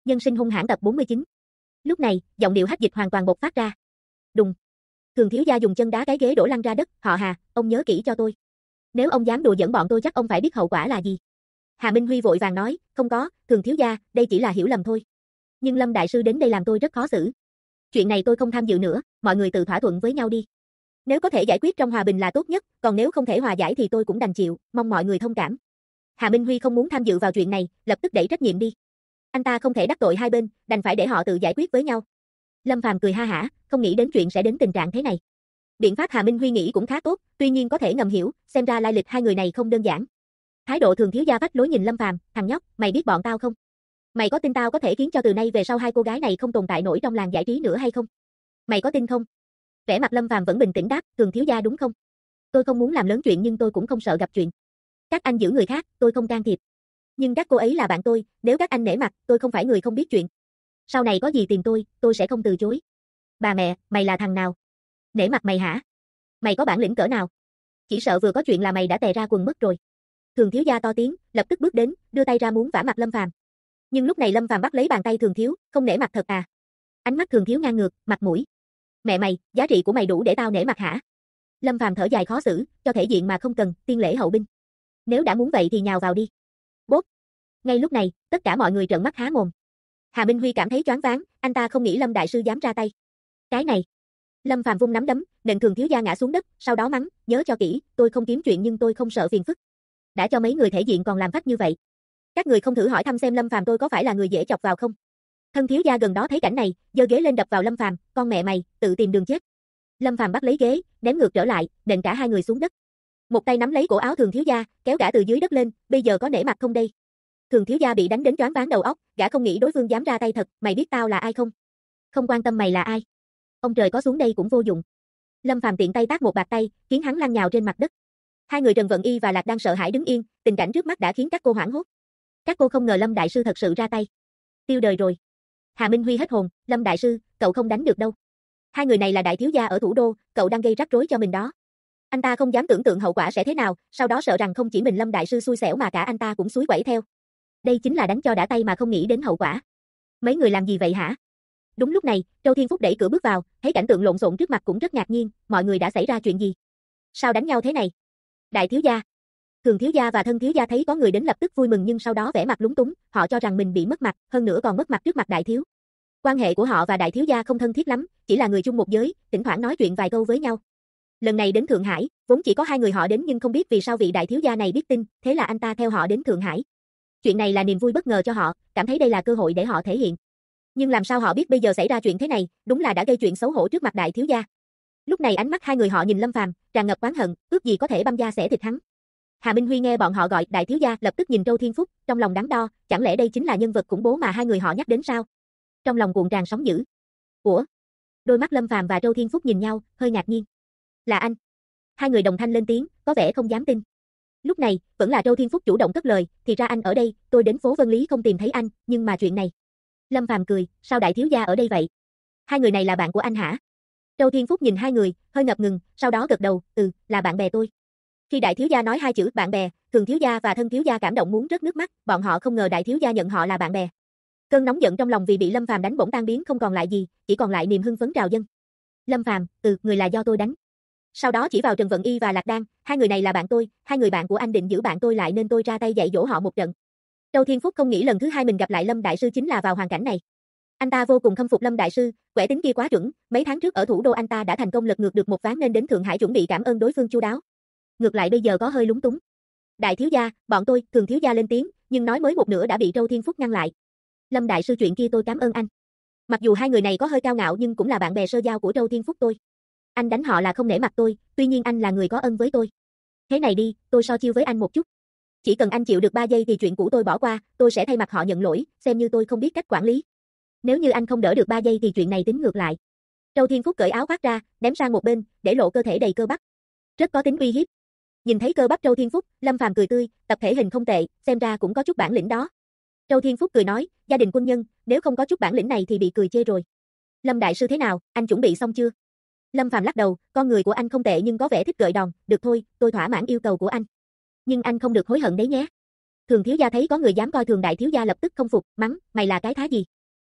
Nhân sinh hung hãn tập 49. Lúc này, giọng điệu hách dịch hoàn toàn bộc phát ra. Đùng. Thường thiếu gia dùng chân đá cái ghế đổ lăn ra đất. Họ Hà, ông nhớ kỹ cho tôi. Nếu ông dám đùa giỡn bọn tôi chắc ông phải biết hậu quả là gì. Hà Minh Huy vội vàng nói, không có, Thường thiếu gia, đây chỉ là hiểu lầm thôi. Nhưng Lâm đại sư đến đây làm tôi rất khó xử. Chuyện này tôi không tham dự nữa, mọi người tự thỏa thuận với nhau đi. Nếu có thể giải quyết trong hòa bình là tốt nhất, còn nếu không thể hòa giải thì tôi cũng đành chịu, mong mọi người thông cảm. Hà Minh Huy không muốn tham dự vào chuyện này, lập tức đẩy trách nhiệm đi. Anh ta không thể đắc tội hai bên, đành phải để họ tự giải quyết với nhau. Lâm Phàm cười ha hả, không nghĩ đến chuyện sẽ đến tình trạng thế này. Biện pháp Hà Minh Huy nghĩ cũng khá tốt, tuy nhiên có thể ngầm hiểu, xem ra lai lịch hai người này không đơn giản. Thái độ Thường thiếu gia vách lối nhìn Lâm Phàm, thằng nhóc, mày biết bọn tao không? Mày có tin tao có thể khiến cho từ nay về sau hai cô gái này không tồn tại nổi trong làng giải trí nữa hay không? Mày có tin không? Vẻ mặt Lâm Phàm vẫn bình tĩnh đáp, Thường thiếu gia đúng không? Tôi không muốn làm lớn chuyện nhưng tôi cũng không sợ gặp chuyện. Các anh giữ người khác, tôi không can thiệp. Nhưng các cô ấy là bạn tôi, nếu các anh nể mặt, tôi không phải người không biết chuyện. Sau này có gì tìm tôi sẽ không từ chối. Bà mẹ, mày là thằng nào? Nể mặt mày hả? Mày có bản lĩnh cỡ nào? Chỉ sợ vừa có chuyện là mày đã tè ra quần mất rồi. Thường thiếu gia to tiếng, lập tức bước đến, đưa tay ra muốn vả mặt Lâm Phàm. Nhưng lúc này Lâm Phàm bắt lấy bàn tay Thường thiếu, không nể mặt thật à? Ánh mắt Thường thiếu ngang ngược, mặt mũi. Mẹ mày, giá trị của mày đủ để tao nể mặt hả? Lâm Phàm thở dài khó xử, cho thể diện mà không cần, tiên lễ hậu binh. Nếu đã muốn vậy thì nhào vào đi. Bốp. Ngay lúc này, tất cả mọi người trợn mắt há mồm. Hà Minh Huy cảm thấy choáng váng, anh ta không nghĩ Lâm đại sư dám ra tay. Cái này. Lâm Phàm vung nắm đấm, nện Thường thiếu gia ngã xuống đất, sau đó mắng, nhớ cho kỹ, tôi không kiếm chuyện nhưng tôi không sợ phiền phức. Đã cho mấy người thể diện còn làm phách như vậy. Các người không thử hỏi thăm xem Lâm Phàm tôi có phải là người dễ chọc vào không? Thân thiếu gia gần đó thấy cảnh này, giơ ghế lên đập vào Lâm Phàm, con mẹ mày, tự tìm đường chết. Lâm Phàm bắt lấy ghế, ném ngược trở lại, nện cả hai người xuống đất. Một tay nắm lấy cổ áo Thường thiếu gia, kéo gã từ dưới đất lên, bây giờ có nể mặt không đây? Thường thiếu gia bị đánh đến choáng váng đầu óc, gã không nghĩ đối phương dám ra tay thật, mày biết tao là ai không? Không quan tâm mày là ai. Ông trời có xuống đây cũng vô dụng. Lâm Phàm tiện tay tát một bạt tay, khiến hắn lăn nhào trên mặt đất. Hai người Trần Vận Y và Lạc đang sợ hãi đứng yên, tình cảnh trước mắt đã khiến các cô hoảng hốt. Các cô không ngờ Lâm đại sư thật sự ra tay. Tiêu đời rồi. Hà Minh Huy hết hồn, Lâm đại sư, cậu không đánh được đâu. Hai người này là đại thiếu gia ở thủ đô, cậu đang gây rắc rối cho mình đó. Anh ta không dám tưởng tượng hậu quả sẽ thế nào, sau đó sợ rằng không chỉ mình Lâm đại sư xui xẻo mà cả anh ta cũng xúi quẩy theo. Đây chính là đánh cho đã tay mà không nghĩ đến hậu quả. Mấy người làm gì vậy hả? Đúng lúc này, Châu Thiên Phúc đẩy cửa bước vào, thấy cảnh tượng lộn xộn trước mặt cũng rất ngạc nhiên, mọi người đã xảy ra chuyện gì? Sao đánh nhau thế này? Đại thiếu gia, Thường thiếu gia và Thân thiếu gia thấy có người đến lập tức vui mừng nhưng sau đó vẻ mặt lúng túng, họ cho rằng mình bị mất mặt, hơn nữa còn mất mặt trước mặt đại thiếu. Quan hệ của họ và đại thiếu gia không thân thiết lắm, chỉ là người chung một giới, thỉnh thoảng nói chuyện vài câu với nhau. Lần này đến Thượng Hải, vốn chỉ có hai người họ đến nhưng không biết vì sao vị đại thiếu gia này biết tin, thế là anh ta theo họ đến Thượng Hải. Chuyện này là niềm vui bất ngờ cho họ, cảm thấy đây là cơ hội để họ thể hiện. Nhưng làm sao họ biết bây giờ xảy ra chuyện thế này, đúng là đã gây chuyện xấu hổ trước mặt đại thiếu gia. Lúc này ánh mắt hai người họ nhìn Lâm Phàm, tràn ngập oán hận, ước gì có thể băm da xẻ thịt hắn. Hà Minh Huy nghe bọn họ gọi đại thiếu gia, lập tức nhìn Châu Thiên Phúc, trong lòng đắn đo, chẳng lẽ đây chính là nhân vật khủng bố mà hai người họ nhắc đến sao? Trong lòng cuộn tràn sóng dữ. Ủa? Đôi mắt Lâm Phàm và Châu Thiên Phúc nhìn nhau, hơi ngạc nhiên. Là anh? Hai người đồng thanh lên tiếng, có vẻ không dám tin. Lúc này, vẫn là Châu Thiên Phúc chủ động cất lời, thì ra anh ở đây, tôi đến phố Vân Lý không tìm thấy anh, nhưng mà chuyện này. Lâm Phàm cười, sao đại thiếu gia ở đây vậy? Hai người này là bạn của anh hả? Châu Thiên Phúc nhìn hai người, hơi ngập ngừng, sau đó gật đầu, là bạn bè tôi. Khi đại thiếu gia nói hai chữ bạn bè, Thường thiếu gia và Thân thiếu gia cảm động muốn rớt nước mắt, bọn họ không ngờ đại thiếu gia nhận họ là bạn bè. Cơn nóng giận trong lòng vì bị Lâm Phàm đánh bỗng tan biến không còn lại gì, chỉ còn lại niềm hưng phấn trào dâng. Lâm Phàm, người là do tôi đánh. Sau đó chỉ vào Trần Vận Y và Lạc Đan, hai người này là bạn tôi, hai người bạn của anh định giữ bạn tôi lại nên tôi ra tay dạy dỗ họ một trận. Châu Thiên Phúc không nghĩ lần thứ hai mình gặp lại Lâm đại sư chính là vào hoàn cảnh này. Anh ta vô cùng khâm phục Lâm đại sư, quẻ tính kia quá chuẩn, mấy tháng trước ở thủ đô anh ta đã thành công lật ngược được một ván nên đến Thượng Hải chuẩn bị cảm ơn đối phương chu đáo. Ngược lại bây giờ có hơi lúng túng. Đại thiếu gia, bọn tôi, Thường thiếu gia lên tiếng, nhưng nói mới một nửa đã bị Châu Thiên Phúc ngăn lại. Lâm đại sư chuyện kia tôi cảm ơn anh. Mặc dù hai người này có hơi cao ngạo nhưng cũng là bạn bè sơ giao của Châu Thiên Phúc tôi. Anh đánh họ là không nể mặt tôi, tuy nhiên anh là người có ân với tôi. Thế này đi, tôi so chiêu với anh một chút. Chỉ cần anh chịu được 3 giây thì chuyện cũ tôi bỏ qua, tôi sẽ thay mặt họ nhận lỗi, xem như tôi không biết cách quản lý. Nếu như anh không đỡ được 3 giây thì chuyện này tính ngược lại. Châu Thiên Phúc cởi áo khoác ra, ném sang một bên, để lộ cơ thể đầy cơ bắp. Rất có tính uy hiếp. Nhìn thấy cơ bắp Châu Thiên Phúc, Lâm Phàm cười tươi, tập thể hình không tệ, xem ra cũng có chút bản lĩnh đó. Châu Thiên Phúc cười nói, gia đình quân nhân, nếu không có chút bản lĩnh này thì bị cười chê rồi. Lâm đại sư thế nào, anh chuẩn bị xong chưa? Lâm Phàm lắc đầu, con người của anh không tệ nhưng có vẻ thích gợi đòn, được thôi, tôi thỏa mãn yêu cầu của anh. Nhưng anh không được hối hận đấy nhé. Thường thiếu gia thấy có người dám coi thường đại thiếu gia lập tức không phục, mắng, mày là cái thá gì?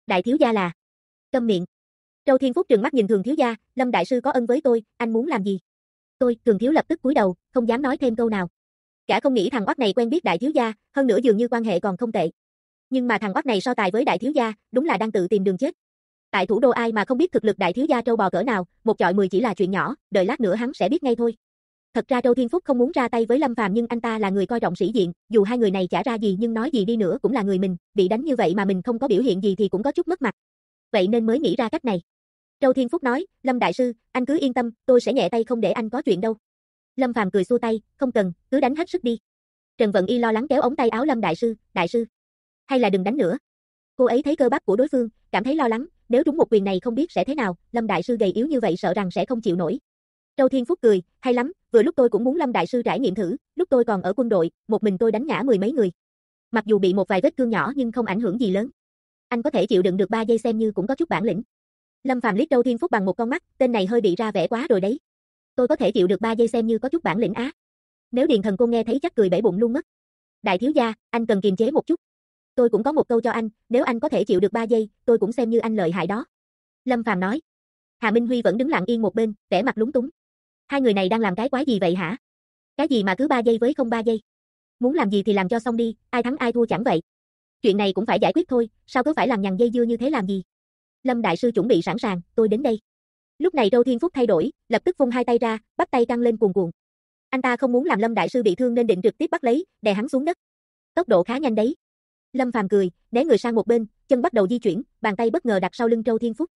Đại thiếu gia là... Câm miệng. Châu Thiên Phúc trừng mắt nhìn Thường thiếu gia, Lâm đại sư có ân với tôi, anh muốn làm gì? Thường thiếu lập tức cúi đầu, không dám nói thêm câu nào. Gã không nghĩ thằng oắt này quen biết đại thiếu gia, hơn nữa dường như quan hệ còn không tệ. Nhưng mà thằng oắt này so tài với đại thiếu gia, đúng là đang tự tìm đường chết. Tại thủ đô ai mà không biết thực lực đại thiếu gia trâu bò cỡ nào, một chọi 10 chỉ là chuyện nhỏ, đợi lát nữa hắn sẽ biết ngay thôi. Thật ra Châu Thiên Phúc không muốn ra tay với Lâm Phàm nhưng anh ta là người coi trọng sĩ diện, dù hai người này chả ra gì nhưng nói gì đi nữa cũng là người mình, bị đánh như vậy mà mình không có biểu hiện gì thì cũng có chút mất mặt. Vậy nên mới nghĩ ra cách này. Châu Thiên Phúc nói, Lâm đại sư, anh cứ yên tâm, tôi sẽ nhẹ tay không để anh có chuyện đâu. Lâm Phàm cười xua tay, không cần, cứ đánh hết sức đi. Trần Vận Y lo lắng kéo ống tay áo Lâm đại sư, hay là đừng đánh nữa. Cô ấy thấy cơ bắp của đối phương, cảm thấy lo lắng, nếu trúng một quyền này không biết sẽ thế nào, Lâm đại sư gầy yếu như vậy sợ rằng sẽ không chịu nổi. Châu Thiên Phúc cười, hay lắm, vừa lúc tôi cũng muốn Lâm đại sư trải nghiệm thử, lúc tôi còn ở quân đội, một mình tôi đánh ngã 10 mấy người. Mặc dù bị một vài vết thương nhỏ nhưng không ảnh hưởng gì lớn. Anh có thể chịu đựng được 3 giây xem như cũng có chút bản lĩnh. Lâm Phàm liếc Châu Thiên Phúc bằng một con mắt, tên này hơi bị ra vẻ quá rồi đấy. Tôi có thể chịu được 3 giây xem như có chút bản lĩnh á. Nếu Điền Thần cô nghe thấy chắc cười bể bụng luôn mất. Đại thiếu gia, anh cần kiềm chế một chút. Tôi cũng có một câu cho anh, nếu anh có thể chịu được 3 giây, tôi cũng xem như anh lợi hại đó. Lâm Phàm nói. Hà Minh Huy vẫn đứng lặng yên một bên, vẻ mặt lúng túng. Hai người này đang làm cái quái gì vậy hả? Cái gì mà cứ 3 giây với không 3 giây? Muốn làm gì thì làm cho xong đi, ai thắng ai thua chẳng vậy. Chuyện này cũng phải giải quyết thôi, sao cứ phải làm nhằng dây dưa như thế làm gì? Lâm đại sư chuẩn bị sẵn sàng, tôi đến đây. Lúc này Châu Thiên Phúc thay đổi, lập tức vung hai tay ra, bắp tay căng lên cuồn cuộn. Anh ta không muốn làm Lâm đại sư bị thương nên định trực tiếp bắt lấy, đè hắn xuống đất. Tốc độ khá nhanh đấy. Lâm Phàm cười, né người sang một bên, chân bắt đầu di chuyển, bàn tay bất ngờ đặt sau lưng Châu Thiên Phúc.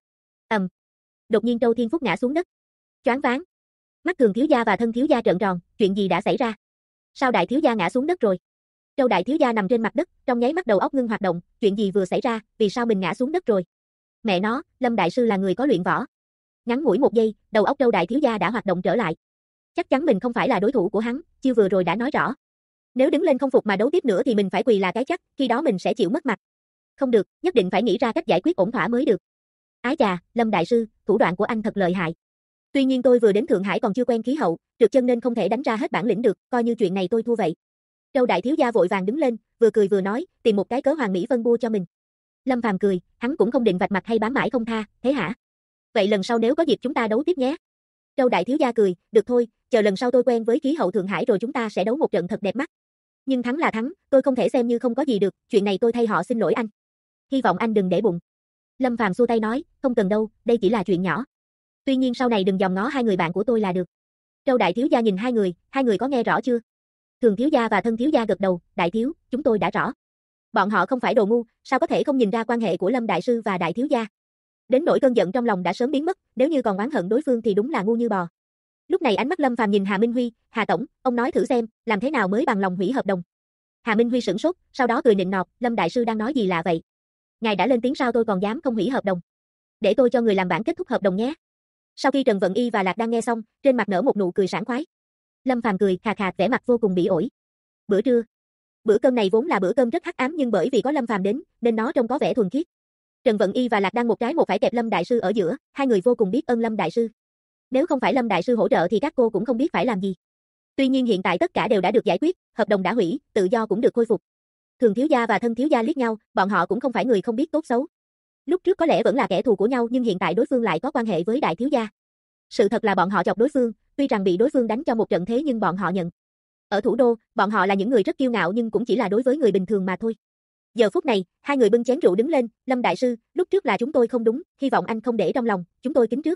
Đột nhiên Châu Thiên Phúc ngã xuống đất. Choáng váng. Mắt Thường thiếu gia và Thân thiếu gia trợn tròn, chuyện gì đã xảy ra? Sao đại thiếu gia ngã xuống đất rồi? Châu đại thiếu gia nằm trên mặt đất, trong nháy mắt đầu óc ngưng hoạt động, chuyện gì vừa xảy ra, vì sao mình ngã xuống đất rồi? Mẹ nó, Lâm đại sư là người có luyện võ. Ngắn ngủi một giây, đầu óc Châu đại thiếu gia đã hoạt động trở lại. Chắc chắn mình không phải là đối thủ của hắn, chiêu vừa rồi đã nói rõ. Nếu đứng lên không phục mà đấu tiếp nữa thì mình phải quỳ là cái chắc, khi đó mình sẽ chịu mất mặt. Không được, nhất định phải nghĩ ra cách giải quyết ổn thỏa mới được. Ái chà, Lâm đại sư, thủ đoạn của anh thật lợi hại. Tuy nhiên tôi vừa đến Thượng Hải còn chưa quen khí hậu, trượt chân nên không thể đánh ra hết bản lĩnh được, coi như chuyện này tôi thua vậy. Châu đại thiếu gia vội vàng đứng lên, vừa cười vừa nói, tìm một cái cớ Hoàng Mỹ Vân bua cho mình. Lâm Phàm cười, hắn cũng không định vạch mặt hay bám mãi không tha, thế hả? Vậy lần sau nếu có dịp chúng ta đấu tiếp nhé. Châu đại thiếu gia cười, được thôi, chờ lần sau tôi quen với khí hậu Thượng Hải rồi chúng ta sẽ đấu một trận thật đẹp mắt. Nhưng thắng là thắng, tôi không thể xem như không có gì được, chuyện này tôi thay họ xin lỗi anh. Hy vọng anh đừng để bụng. Lâm Phàm xua tay nói, không cần đâu, đây chỉ là chuyện nhỏ. Tuy nhiên sau này đừng dòm ngó hai người bạn của tôi là được. Châu đại thiếu gia nhìn hai người có nghe rõ chưa? Thường thiếu gia và Thân thiếu gia gật đầu, đại thiếu, chúng tôi đã rõ. Bọn họ không phải đồ ngu, sao có thể không nhìn ra quan hệ của Lâm đại sư và đại thiếu gia. Đến nỗi cơn giận trong lòng đã sớm biến mất, nếu như còn oán hận đối phương thì đúng là ngu như bò. Lúc này ánh mắt Lâm Phàm nhìn Hà Minh Huy, Hà tổng, ông nói thử xem, làm thế nào mới bằng lòng hủy hợp đồng. Hà Minh Huy sửng sốt, sau đó cười nịnh nọt, Lâm đại sư đang nói gì lạ vậy? Ngài đã lên tiếng sao tôi còn dám không hủy hợp đồng? Để tôi cho người làm bản kết thúc hợp đồng nhé. Sau khi Trần Vận Y và Lạc đang nghe xong, trên mặt nở một nụ cười sảng khoái. Lâm Phàm cười khà khà vẻ mặt vô cùng bỉ ổi. Bữa trưa. Bữa cơm này vốn là bữa cơm rất hắc ám nhưng bởi vì có Lâm Phàm đến, nên nó trông có vẻ thuần khiết. Trần Vận Y và Lạc đang một trái một phải kẹp Lâm đại sư ở giữa, hai người vô cùng biết ơn Lâm đại sư. Nếu không phải Lâm đại sư hỗ trợ thì các cô cũng không biết phải làm gì. Tuy nhiên hiện tại tất cả đều đã được giải quyết, hợp đồng đã hủy, tự do cũng được khôi phục. Thường thiếu gia và Thân thiếu gia liếc nhau, bọn họ cũng không phải người không biết tốt xấu. Lúc trước có lẽ vẫn là kẻ thù của nhau nhưng hiện tại đối phương lại có quan hệ với đại thiếu gia. Sự thật là bọn họ chọc đối phương, tuy rằng bị đối phương đánh cho một trận thế nhưng bọn họ nhận. Ở thủ đô, bọn họ là những người rất kiêu ngạo nhưng cũng chỉ là đối với người bình thường mà thôi. Giờ phút này, hai người bưng chén rượu đứng lên, Lâm đại sư, lúc trước là chúng tôi không đúng, hy vọng anh không để trong lòng, chúng tôi kính trước.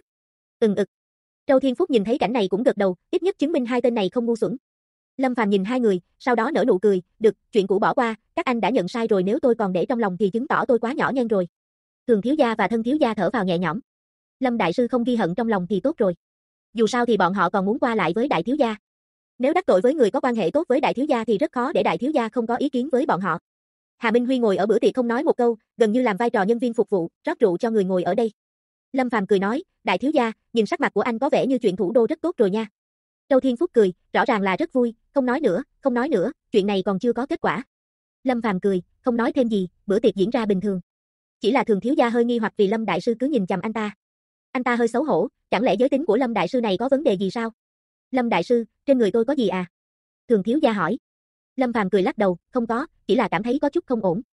Châu Thiên Phúc nhìn thấy cảnh này cũng gật đầu, ít nhất chứng minh hai tên này không ngu xuẩn. Lâm Phàm nhìn hai người, sau đó nở nụ cười, được, chuyện cũ bỏ qua, các anh đã nhận sai rồi nếu tôi còn để trong lòng thì chứng tỏ tôi quá nhỏ nhen rồi. Thường thiếu gia và Thân thiếu gia thở vào nhẹ nhõm. Lâm đại sư không ghi hận trong lòng thì tốt rồi. Dù sao thì bọn họ còn muốn qua lại với đại thiếu gia. Nếu đắc tội với người có quan hệ tốt với đại thiếu gia thì rất khó để đại thiếu gia không có ý kiến với bọn họ. Hà Minh Huy ngồi ở bữa tiệc không nói một câu, gần như làm vai trò nhân viên phục vụ, rót rượu cho người ngồi ở đây. Lâm Phàm cười nói, đại thiếu gia, nhìn sắc mặt của anh có vẻ như chuyện thủ đô rất tốt rồi nha. Châu Thiên Phúc cười, rõ ràng là rất vui, không nói nữa, chuyện này còn chưa có kết quả. Lâm Phàm cười, không nói thêm gì, bữa tiệc diễn ra bình thường. Chỉ là Thường thiếu gia hơi nghi hoặc vì Lâm đại sư cứ nhìn chằm anh ta. Anh ta hơi xấu hổ, chẳng lẽ giới tính của Lâm đại sư này có vấn đề gì sao? Lâm đại sư, trên người tôi có gì à? Thường thiếu gia hỏi. Lâm Phàm cười lắc đầu, không có, chỉ là cảm thấy có chút không ổn.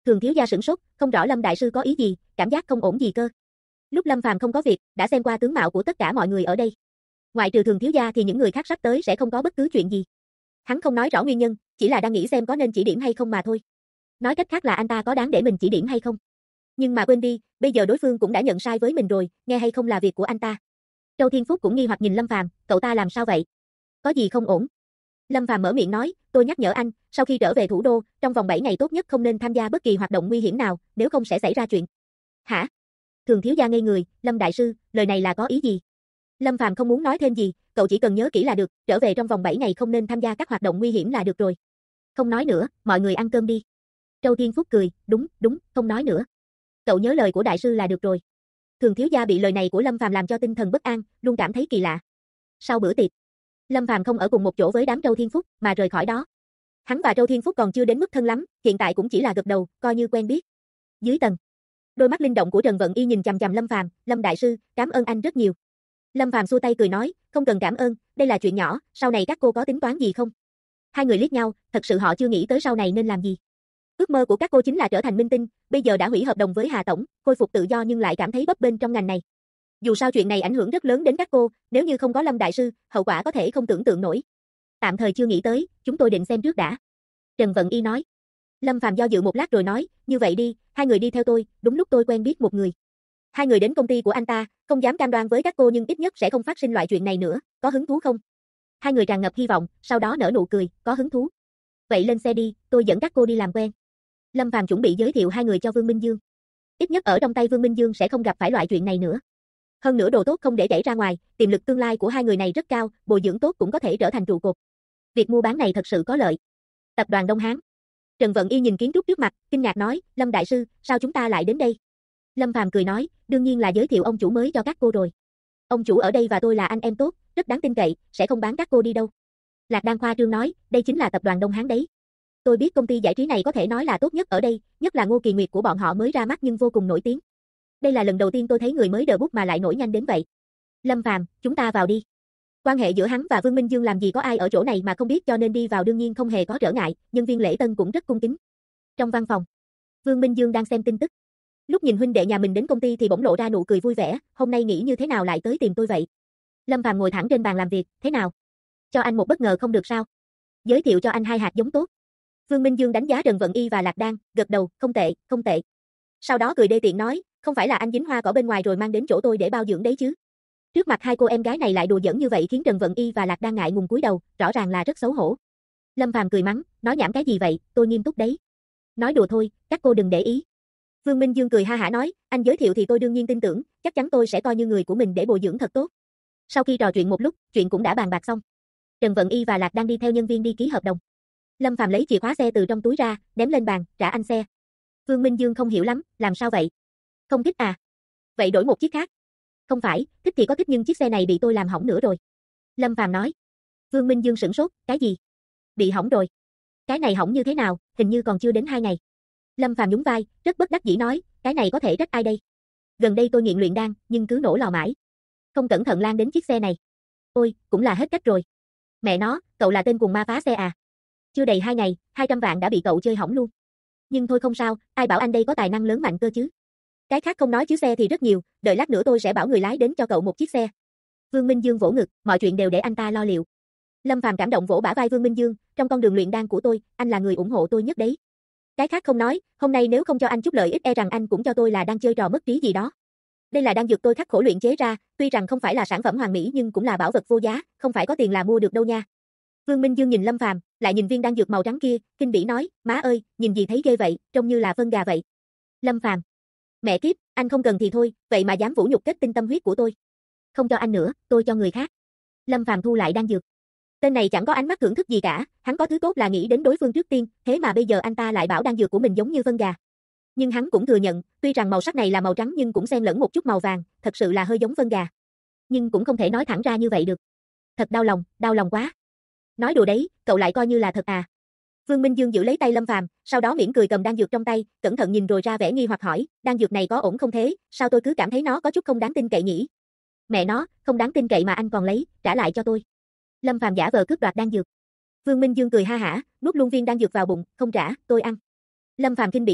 Thường thiếu gia sửng sốt, không rõ Lâm đại sư có ý gì, cảm giác không ổn gì cơ. Lúc Lâm Phàm không có việc, đã xem qua tướng mạo của tất cả mọi người ở đây. Ngoại trừ Thường thiếu gia thì những người khác sắp tới sẽ không có bất cứ chuyện gì. Hắn không nói rõ nguyên nhân, chỉ là đang nghĩ xem có nên chỉ điểm hay không mà thôi. Nói cách khác là anh ta có đáng để mình chỉ điểm hay không. Nhưng mà quên đi, bây giờ đối phương cũng đã nhận sai với mình rồi, nghe hay không là việc của anh ta. Châu Thiên Phúc cũng nghi hoặc nhìn Lâm Phàm, cậu ta làm sao vậy? Có gì không ổn? Lâm Phàm mở miệng nói, tôi nhắc nhở anh, sau khi trở về thủ đô, trong vòng 7 ngày tốt nhất không nên tham gia bất kỳ hoạt động nguy hiểm nào, nếu không sẽ xảy ra chuyện. Hả? Thường thiếu gia ngây người, Lâm đại sư, lời này là có ý gì? Lâm Phàm không muốn nói thêm gì, cậu chỉ cần nhớ kỹ là được, trở về trong vòng 7 ngày không nên tham gia các hoạt động nguy hiểm là được rồi. Không nói nữa, mọi người ăn cơm đi. Châu Thiên Phúc cười, đúng, không nói nữa. Cậu nhớ lời của đại sư là được rồi. Thường thiếu gia bị lời này của Lâm Phàm làm cho tinh thần bất an, luôn cảm thấy kỳ lạ. Sau bữa tiệc, Lâm Phàm không ở cùng một chỗ với đám Châu Thiên Phúc, mà rời khỏi đó. Hắn và Châu Thiên Phúc còn chưa đến mức thân lắm, hiện tại cũng chỉ là gật đầu, coi như quen biết. Dưới tầng, đôi mắt linh động của Trần Vận Y nhìn chằm chằm Lâm Phàm, Lâm đại sư, cảm ơn anh rất nhiều. Lâm Phàm xua tay cười nói, không cần cảm ơn, đây là chuyện nhỏ, sau này các cô có tính toán gì không? Hai người liếc nhau, thật sự họ chưa nghĩ tới sau này nên làm gì. Ước mơ của các cô chính là trở thành minh tinh, bây giờ đã hủy hợp đồng với Hà tổng, khôi phục tự do nhưng lại cảm thấy bấp bênh trong ngành này. Dù sao chuyện này ảnh hưởng rất lớn đến các cô, nếu như không có Lâm đại sư, hậu quả có thể không tưởng tượng nổi. Tạm thời chưa nghĩ tới, chúng tôi định xem trước đã. Trần Vận Y nói. Lâm Phàm do dự một lát rồi nói, như vậy đi, hai người đi theo tôi, đúng lúc tôi quen biết một người. Hai người đến công ty của anh ta, không dám cam đoan với các cô nhưng ít nhất sẽ không phát sinh loại chuyện này nữa, có hứng thú không? Hai người tràn ngập hy vọng, sau đó nở nụ cười, có hứng thú. Vậy lên xe đi, tôi dẫn các cô đi làm quen. Lâm Phàm chuẩn bị giới thiệu hai người cho Vương Minh Dương. Ít nhất ở trong tay Vương Minh Dương sẽ không gặp phải loại chuyện này nữa. Hơn nữa đồ tốt không để chảy ra ngoài, tiềm lực tương lai của hai người này rất cao, bồi dưỡng tốt cũng có thể trở thành trụ cột. Việc mua bán này thật sự có lợi. Tập đoàn Đông Hán. Trần Vận Y nhìn kiến trúc trước mặt, kinh ngạc nói, Lâm đại sư, sao chúng ta lại đến đây? Lâm Phàm cười nói, đương nhiên là giới thiệu ông chủ mới cho các cô rồi. Ông chủ ở đây và tôi là anh em tốt, rất đáng tin cậy, sẽ không bán các cô đi đâu. Lạc Đan khoa trương nói, đây chính là tập đoàn Đông Hán đấy. Tôi biết công ty giải trí này có thể nói là tốt nhất ở đây, nhất là Ngô Kỳ Nguyệt của bọn họ mới ra mắt nhưng vô cùng nổi tiếng. Đây là lần đầu tiên tôi thấy người mới debut mà lại nổi nhanh đến vậy. Lâm Phàm, chúng ta vào đi. Quan hệ giữa hắn và Vương Minh Dương làm gì có ai ở chỗ này mà không biết cho nên đi vào đương nhiên không hề có trở ngại, nhân viên lễ tân cũng rất cung kính. Trong văn phòng, Vương Minh Dương đang xem tin tức. Lúc nhìn huynh đệ nhà mình đến công ty thì bỗng lộ ra nụ cười vui vẻ, hôm nay nghĩ như thế nào lại tới tìm tôi vậy? Lâm Phàm ngồi thẳng trên bàn làm việc, thế nào? Cho anh một bất ngờ không được sao? Giới thiệu cho anh hai hạt giống tốt. Vương Minh Dương đánh giá Trần Vận Y và Lạc Đan, gật đầu, không tệ, không tệ. Sau đó cười đê tiện nói, không phải là anh dính hoa cỏ bên ngoài rồi mang đến chỗ tôi để bao dưỡng đấy chứ? Trước mặt hai cô em gái này lại đùa giỡn như vậy khiến Trần Vận Y và Lạc Đan ngại ngùng cúi đầu, rõ ràng là rất xấu hổ. Lâm Phàm cười mắng, nói nhảm cái gì vậy, tôi nghiêm túc đấy. Nói đùa thôi, các cô đừng để ý. Vương Minh Dương cười ha hả nói, anh giới thiệu thì tôi đương nhiên tin tưởng, chắc chắn tôi sẽ coi như người của mình để bồi dưỡng thật tốt. Sau khi trò chuyện một lúc, chuyện cũng đã bàn bạc xong. Trần Vận Y và Lạc Đan đi theo nhân viên đi ký hợp đồng. Lâm Phàm lấy chìa khóa xe từ trong túi ra, ném lên bàn, trả anh xe. Vương Minh Dương không hiểu lắm, làm sao vậy? Không thích à? Vậy đổi một chiếc khác. Không phải, thích thì có thích nhưng chiếc xe này bị tôi làm hỏng nữa rồi. Lâm Phàm nói. Vương Minh Dương sửng sốt, cái gì? Bị hỏng rồi. Cái này hỏng như thế nào, hình như còn chưa đến 2 ngày. Lâm Phàm nhún vai, rất bất đắc dĩ nói, cái này có thể trách ai đây? Gần đây tôi nghiện luyện đan, nhưng cứ nổ lò mãi. Không cẩn thận lan đến chiếc xe này. Ôi, cũng là hết cách rồi. Mẹ nó, cậu là tên cùng ma phá xe à? Chưa đầy 2 ngày, 200 vạn đã bị cậu chơi hỏng luôn. Nhưng thôi không sao, ai bảo anh đây có tài năng lớn mạnh cơ chứ. Cái khác không nói chứ xe thì rất nhiều, đợi lát nữa tôi sẽ bảo người lái đến cho cậu một chiếc xe. Vương Minh Dương vỗ ngực, mọi chuyện đều để anh ta lo liệu. Lâm Phàm cảm động vỗ bả vai Vương Minh Dương, trong con đường luyện đan của tôi, anh là người ủng hộ tôi nhất đấy. Cái khác không nói, hôm nay nếu không cho anh chút lợi ích e rằng anh cũng cho tôi là đang chơi trò mất trí gì đó. Đây là đan dược tôi khắc khổ luyện chế ra, tuy rằng không phải là sản phẩm hoàn mỹ nhưng cũng là bảo vật vô giá, không phải có tiền là mua được đâu nha. Vương Minh Dương nhìn Lâm Phàm, lại nhìn viên đan dược màu trắng kia, kinh bỉ nói, má ơi, nhìn gì thấy ghê vậy, trông như là phân gà vậy. Lâm Phàm, mẹ kiếp, anh không cần thì thôi, vậy mà dám vũ nhục kết tinh tâm huyết của tôi. Không cho anh nữa, tôi cho người khác. Lâm Phàm thu lại đan dược. Tên này chẳng có ánh mắt thưởng thức gì cả, hắn có thứ tốt là nghĩ đến đối phương trước tiên, thế mà bây giờ anh ta lại bảo đan dược của mình giống như phân gà. Nhưng hắn cũng thừa nhận, tuy rằng màu sắc này là màu trắng nhưng cũng xen lẫn một chút màu vàng, thật sự là hơi giống phân gà. Nhưng cũng không thể nói thẳng ra như vậy được. Thật đau lòng quá. Nói đùa đấy, cậu lại coi như là thật à? Vương Minh Dương giữ lấy tay Lâm Phàm, sau đó mỉm cười cầm đan dược trong tay, cẩn thận nhìn rồi ra vẻ nghi hoặc hỏi, đan dược này có ổn không thế, sao tôi cứ cảm thấy nó có chút không đáng tin cậy nhỉ? Mẹ nó, không đáng tin cậy mà anh còn lấy, trả lại cho tôi. Lâm Phàm giả vờ cướp đoạt đan dược. Vương Minh Dương cười ha hả, nuốt luôn viên đan dược vào bụng, không trả, tôi ăn. Lâm Phàm kinh bỉ nói,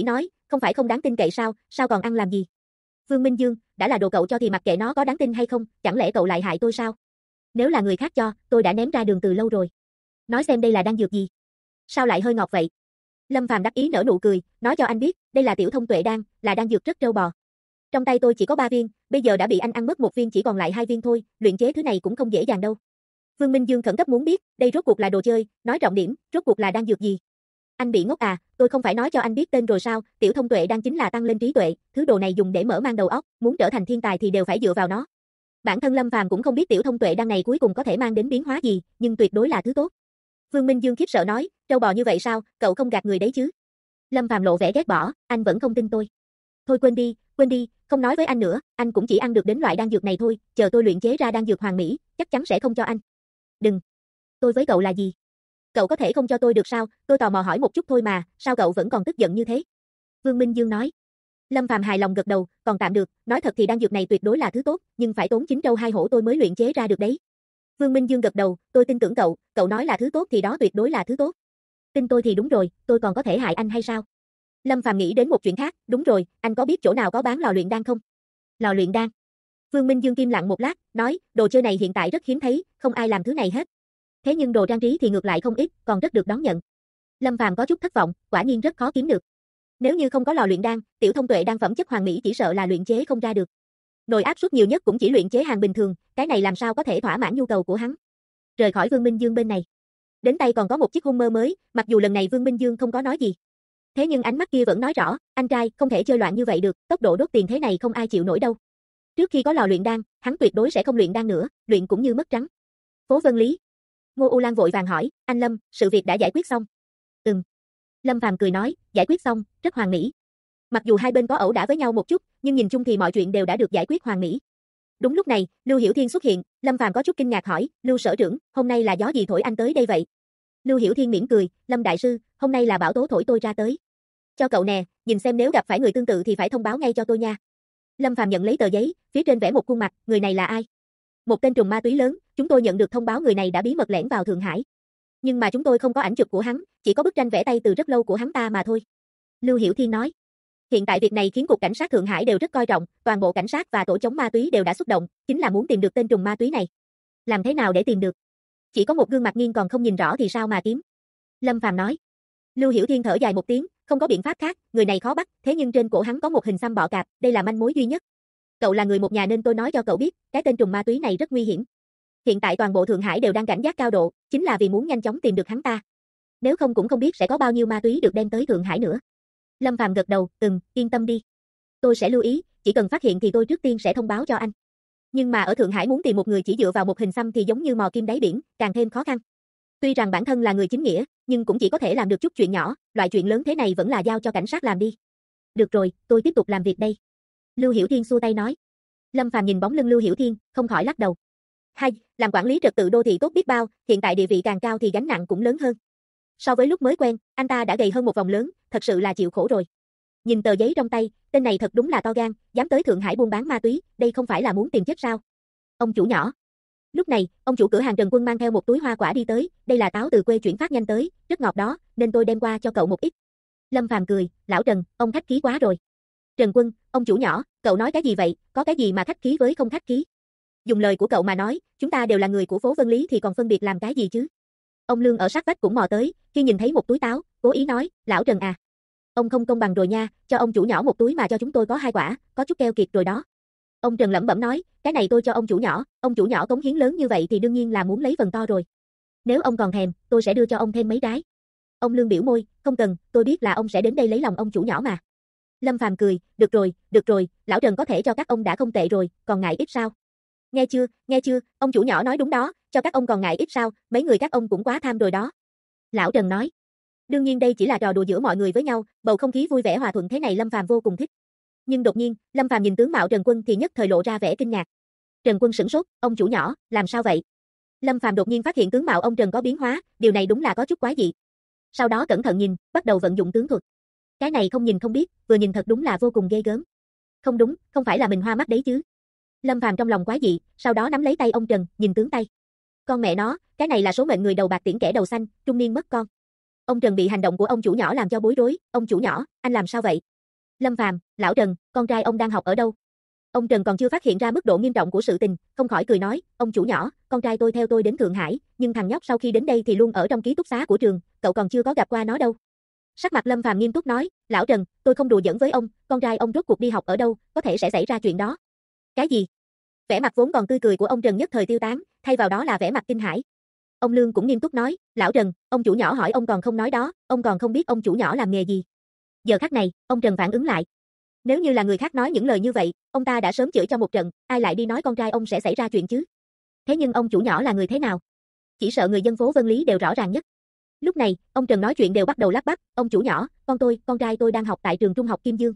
không phải không đáng tin cậy sao, sao còn ăn làm gì? Vương Minh Dương, đã là đồ cậu cho thì mặc kệ nó có đáng tin hay không, chẳng lẽ cậu lại hại tôi sao? Nếu là người khác cho, tôi đã ném ra đường từ lâu rồi. Nói xem đây là đan dược gì? Sao lại hơi ngọt vậy? Lâm Phàm đắc ý nở nụ cười, nói cho anh biết, đây là tiểu thông tuệ đan, là đan dược rất trâu bò. Trong tay tôi chỉ có 3 viên, bây giờ đã bị anh ăn mất 1 viên, chỉ còn lại 2 viên thôi, luyện chế thứ này cũng không dễ dàng đâu. Vương Minh Dương khẩn cấp muốn biết, đây rốt cuộc là đồ chơi, nói trọng điểm, rốt cuộc là đan dược gì? Anh bị ngốc à, tôi không phải nói cho anh biết tên rồi sao, tiểu thông tuệ đan chính là tăng lên trí tuệ, thứ đồ này dùng để mở mang đầu óc, muốn trở thành thiên tài thì đều phải dựa vào nó. Bản thân Lâm Phàm cũng không biết tiểu thông tuệ đan này cuối cùng có thể mang đến biến hóa gì, nhưng tuyệt đối là thứ tốt. Vương Minh Dương khiếp sợ nói, trâu bò như vậy sao, cậu không gạt người đấy chứ? Lâm Phàm lộ vẻ ghét bỏ, anh vẫn không tin tôi. Thôi quên đi, không nói với anh nữa, anh cũng chỉ ăn được đến loại đan dược này thôi, chờ tôi luyện chế ra đan dược hoàn mỹ, chắc chắn sẽ không cho anh. Đừng, tôi với cậu là gì? Cậu có thể không cho tôi được sao, tôi tò mò hỏi một chút thôi mà, sao cậu vẫn còn tức giận như thế? Vương Minh Dương nói. Lâm Phàm hài lòng gật đầu, còn tạm được, nói thật thì đan dược này tuyệt đối là thứ tốt, nhưng phải tốn 9 trâu 2 hổ tôi mới luyện chế ra được đấy. Vương Minh Dương gật đầu, tôi tin tưởng cậu nói là thứ tốt thì đó tuyệt đối là thứ tốt. Tin tôi thì đúng rồi, tôi còn có thể hại anh hay sao? Lâm Phàm nghĩ đến một chuyện khác, đúng rồi, anh có biết chỗ nào có bán lò luyện đan không? Lò luyện đan. Vương Minh Dương im lặng một lát, nói, đồ chơi này hiện tại rất hiếm thấy, không ai làm thứ này hết. Thế nhưng đồ trang trí thì ngược lại không ít, còn rất được đón nhận. Lâm Phàm có chút thất vọng, quả nhiên rất khó kiếm được. Nếu như không có lò luyện đan, tiểu thông tuệ đan phẩm chất hoàn mỹ chỉ sợ là luyện chế không ra được. Nồi áp suất nhiều nhất cũng chỉ luyện chế hàng bình thường, cái này làm sao có thể thỏa mãn nhu cầu của hắn. Rời khỏi Vương Minh Dương bên này, đến tay còn có một chiếc Hummer mới, mặc dù lần này Vương Minh Dương không có nói gì. Thế nhưng ánh mắt kia vẫn nói rõ, anh trai, không thể chơi loạn như vậy được, tốc độ đốt tiền thế này không ai chịu nổi đâu. Trước khi có lò luyện đan, hắn tuyệt đối sẽ không luyện đan nữa, luyện cũng như mất trắng. Phố Vân Lý. Ngô U Lan vội vàng hỏi, anh Lâm, sự việc đã giải quyết xong? Lâm Phàm cười nói, giải quyết xong, rất hoàn mỹ. Mặc dù hai bên có ẩu đả với nhau một chút, nhưng nhìn chung thì mọi chuyện đều đã được giải quyết hoàn mỹ. Đúng lúc này, Lưu Hiểu Thiên xuất hiện, Lâm Phàm có chút kinh ngạc hỏi, Lưu sở trưởng, hôm nay là gió gì thổi anh tới đây vậy? Lưu Hiểu Thiên mỉm cười, Lâm đại sư, hôm nay là bão tố thổi tôi ra tới. Cho cậu nè, nhìn xem nếu gặp phải người tương tự thì phải thông báo ngay cho tôi nha. Lâm Phàm nhận lấy tờ giấy, phía trên vẽ một khuôn mặt, người này là ai? Một tên trùm ma túy lớn, chúng tôi nhận được thông báo người này đã bí mật lẻn vào Thượng Hải. Nhưng mà chúng tôi không có ảnh chụp của hắn, chỉ có bức tranh vẽ tay từ rất lâu của hắn ta mà thôi. Lưu Hiểu Thiên nói. Hiện tại việc này khiến cục cảnh sát Thượng Hải đều rất coi trọng, toàn bộ cảnh sát và tổ chống ma túy đều đã xúc động, chính là muốn tìm được tên trùm ma túy này. Làm thế nào để tìm được? Chỉ có một gương mặt nghiêng còn không nhìn rõ thì sao mà kiếm? Lâm Phàm nói. Lưu Hiểu Thiên thở dài một tiếng, không có biện pháp khác, người này khó bắt, thế nhưng trên cổ hắn có một hình xăm bọ cạp, đây là manh mối duy nhất. Cậu là người một nhà nên tôi nói cho cậu biết, cái tên trùm ma túy này rất nguy hiểm. Hiện tại toàn bộ Thượng Hải đều đang cảnh giác cao độ, chính là vì muốn nhanh chóng tìm được hắn ta. Nếu không cũng không biết sẽ có bao nhiêu ma túy được đem tới Thượng Hải nữa. Lâm Phàm gật đầu, yên tâm đi. Tôi sẽ lưu ý, chỉ cần phát hiện thì tôi trước tiên sẽ thông báo cho anh. Nhưng mà ở Thượng Hải muốn tìm một người chỉ dựa vào một hình xăm thì giống như mò kim đáy biển, càng thêm khó khăn. Tuy rằng bản thân là người chính nghĩa, nhưng cũng chỉ có thể làm được chút chuyện nhỏ, loại chuyện lớn thế này vẫn là giao cho cảnh sát làm đi. Được rồi, tôi tiếp tục làm việc đây. Lưu Hiểu Thiên xua tay nói. Lâm Phàm nhìn bóng lưng Lưu Hiểu Thiên, không khỏi lắc đầu. Hay, làm quản lý trật tự đô thị tốt biết bao, hiện tại địa vị càng cao thì gánh nặng cũng lớn hơn. So với lúc mới quen, anh ta đã gầy hơn một vòng lớn, thật sự là chịu khổ rồi. Nhìn tờ giấy trong tay, tên này thật đúng là to gan, dám tới Thượng Hải buôn bán ma túy, đây không phải là muốn tìm chết sao? Ông chủ nhỏ. Lúc này, ông chủ cửa hàng Trần Quân mang theo một túi hoa quả đi tới, đây là táo từ quê chuyển phát nhanh tới, rất ngọt đó, nên tôi đem qua cho cậu một ít. Lâm Phàm cười, lão Trần, ông khách khí quá rồi. Trần Quân, ông chủ nhỏ, cậu nói cái gì vậy, có cái gì mà khách khí với không khách khí? Dùng lời của cậu mà nói, chúng ta đều là người của phố Vân Lý thì còn phân biệt làm cái gì chứ? Ông Lương ở sát vách cũng mò tới, khi nhìn thấy một túi táo, cố ý nói, lão Trần à. Ông không công bằng rồi nha, cho ông chủ nhỏ một túi mà cho chúng tôi có 2 quả, có chút keo kiệt rồi đó. Ông Trần lẩm bẩm nói, cái này tôi cho ông chủ nhỏ cống hiến lớn như vậy thì đương nhiên là muốn lấy phần to rồi. Nếu ông còn thèm, tôi sẽ đưa cho ông thêm mấy trái. Ông Lương biểu môi, không cần, tôi biết là ông sẽ đến đây lấy lòng ông chủ nhỏ mà. Lâm Phàm cười, được rồi, lão Trần có thể cho các ông đã không tệ rồi, còn ngại ít sao? Nghe chưa, ông chủ nhỏ nói đúng đó, cho các ông còn ngại ít sao, mấy người các ông cũng quá tham rồi đó. Lão Trần nói. Đương nhiên đây chỉ là trò đùa giữa mọi người với nhau, bầu không khí vui vẻ hòa thuận thế này Lâm Phàm vô cùng thích. Nhưng đột nhiên, Lâm Phàm nhìn tướng mạo Trần Quân thì nhất thời lộ ra vẻ kinh ngạc. Trần Quân sửng sốt, ông chủ nhỏ, làm sao vậy? Lâm Phàm đột nhiên phát hiện tướng mạo ông Trần có biến hóa, điều này đúng là có chút quái dị. Sau đó cẩn thận nhìn, bắt đầu vận dụng tướng thuật. Cái này không nhìn không biết, vừa nhìn thật đúng là vô cùng ghê gớm. Không đúng, không phải là mình hoa mắt đấy chứ? Lâm Phàm trong lòng quái dị, sau đó nắm lấy tay ông Trần, nhìn tướng tay. Con mẹ nó, cái này là số mệnh người đầu bạc tiễn kẻ đầu xanh, trung niên mất con. Ông Trần bị hành động của ông chủ nhỏ làm cho bối rối, ông chủ nhỏ, anh làm sao vậy? Lâm Phàm, lão Trần, con trai ông đang học ở đâu? Ông Trần còn chưa phát hiện ra mức độ nghiêm trọng của sự tình, không khỏi cười nói, ông chủ nhỏ, con trai tôi theo tôi đến Thượng Hải, nhưng thằng nhóc sau khi đến đây thì luôn ở trong ký túc xá của trường, cậu còn chưa có gặp qua nó đâu. Sắc mặt Lâm Phàm nghiêm túc nói, lão Trần, tôi không đùa giỡn với ông, con trai ông rốt cuộc đi học ở đâu, có thể sẽ xảy ra chuyện đó. Cái gì? Vẻ mặt vốn còn tươi cười của ông Trần nhất thời tiêu tán, thay vào đó là vẻ mặt kinh hãi. Ông Lương cũng nghiêm túc nói, lão Trần, ông chủ nhỏ hỏi ông còn không nói đó, ông còn không biết ông chủ nhỏ làm nghề gì. Giờ khắc này, ông Trần phản ứng lại. Nếu như là người khác nói những lời như vậy, ông ta đã sớm chửi cho một trận, ai lại đi nói con trai ông sẽ xảy ra chuyện chứ. Thế nhưng ông chủ nhỏ là người thế nào? Chỉ sợ người dân phố Vân Lý đều rõ ràng nhất. Lúc này, ông Trần nói chuyện đều bắt đầu lắp bắp, ông chủ nhỏ, con trai tôi đang học tại trường trung học Kim Dương.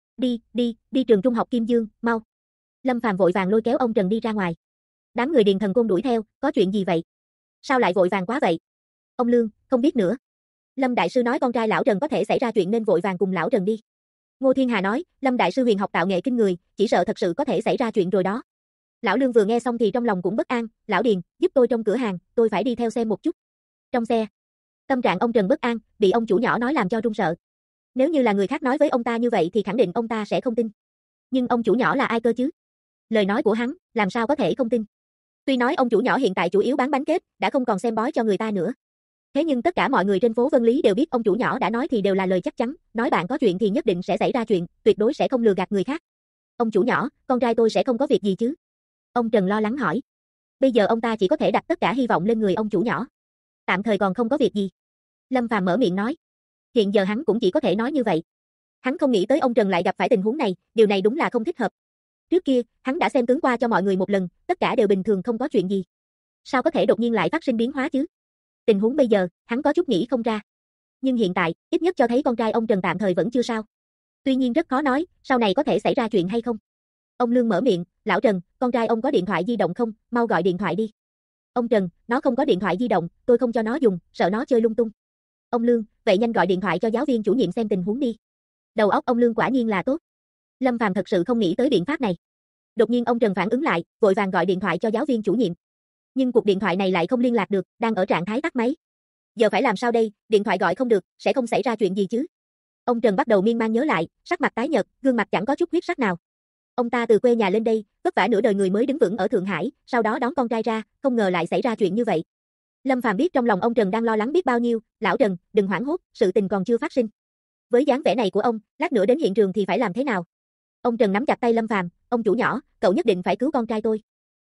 Đi trường trung học Kim Dương, mau. Lâm Phàm vội vàng lôi kéo ông Trần đi ra ngoài. Đám người Điền Thần Côn đuổi theo, có chuyện gì vậy? Sao lại vội vàng quá vậy? Ông Lương, không biết nữa. Lâm Đại Sư nói con trai lão Trần có thể xảy ra chuyện nên vội vàng cùng lão Trần đi. Ngô Thiên Hà nói, Lâm Đại Sư huyền học tạo nghệ kinh người, chỉ sợ thật sự có thể xảy ra chuyện rồi đó. Lão Lương vừa nghe xong thì trong lòng cũng bất an, lão Điền, giúp tôi trong cửa hàng, tôi phải đi theo xem một chút. Trong xe, tâm trạng ông Trần bất an, bị ông chủ nhỏ nói làm cho run sợ. Nếu như là người khác nói với ông ta như vậy thì khẳng định ông ta sẽ không tin. Nhưng ông chủ nhỏ là ai cơ chứ? Lời nói của hắn, làm sao có thể không tin? Tuy nói ông chủ nhỏ hiện tại chủ yếu bán bánh kết, đã không còn xem bói cho người ta nữa. Thế nhưng tất cả mọi người trên phố Vân Lý đều biết ông chủ nhỏ đã nói thì đều là lời chắc chắn, nói bạn có chuyện thì nhất định sẽ xảy ra chuyện, tuyệt đối sẽ không lừa gạt người khác. Ông chủ nhỏ, con trai tôi sẽ không có việc gì chứ? Ông Trần lo lắng hỏi. Bây giờ ông ta chỉ có thể đặt tất cả hy vọng lên người ông chủ nhỏ. Tạm thời còn không có việc gì. Lâm Phàm mở miệng nói. Hiện giờ hắn cũng chỉ có thể nói như vậy. Hắn không nghĩ tới ông Trần lại gặp phải tình huống này, điều này đúng là không thích hợp. Trước kia, hắn đã xem tướng qua cho mọi người một lần, tất cả đều bình thường không có chuyện gì. Sao có thể đột nhiên lại phát sinh biến hóa chứ? Tình huống bây giờ, hắn có chút nghĩ không ra. Nhưng hiện tại, ít nhất cho thấy con trai ông Trần tạm thời vẫn chưa sao. Tuy nhiên rất khó nói, sau này có thể xảy ra chuyện hay không. Ông Lương mở miệng, lão Trần, con trai ông có điện thoại di động không, mau gọi điện thoại đi. Ông Trần, nó không có điện thoại di động, tôi không cho nó dùng, sợ nó chơi lung tung. Ông Lương, vậy nhanh gọi điện thoại cho giáo viên chủ nhiệm xem tình huống đi. Đầu óc ông Lương quả nhiên là tốt. Lâm Phàm thật sự không nghĩ tới biện pháp này. Đột nhiên ông Trần phản ứng lại, vội vàng gọi điện thoại cho giáo viên chủ nhiệm. Nhưng cuộc điện thoại này lại không liên lạc được, đang ở trạng thái tắt máy. Giờ phải làm sao đây, điện thoại gọi không được, sẽ không xảy ra chuyện gì chứ? Ông Trần bắt đầu miên man nhớ lại, sắc mặt tái nhợt, gương mặt chẳng có chút huyết sắc nào. Ông ta từ quê nhà lên đây, vất vả nửa đời người mới đứng vững ở Thượng Hải, sau đó đón con trai ra, không ngờ lại xảy ra chuyện như vậy. Lâm Phàm biết trong lòng ông Trần đang lo lắng biết bao nhiêu, lão Trần, đừng hoảng hốt, sự tình còn chưa phát sinh. Với dáng vẻ này của ông, lát nữa đến hiện trường thì phải làm thế nào? Ông Trần nắm chặt tay Lâm Phàm, ông chủ nhỏ, cậu nhất định phải cứu con trai tôi.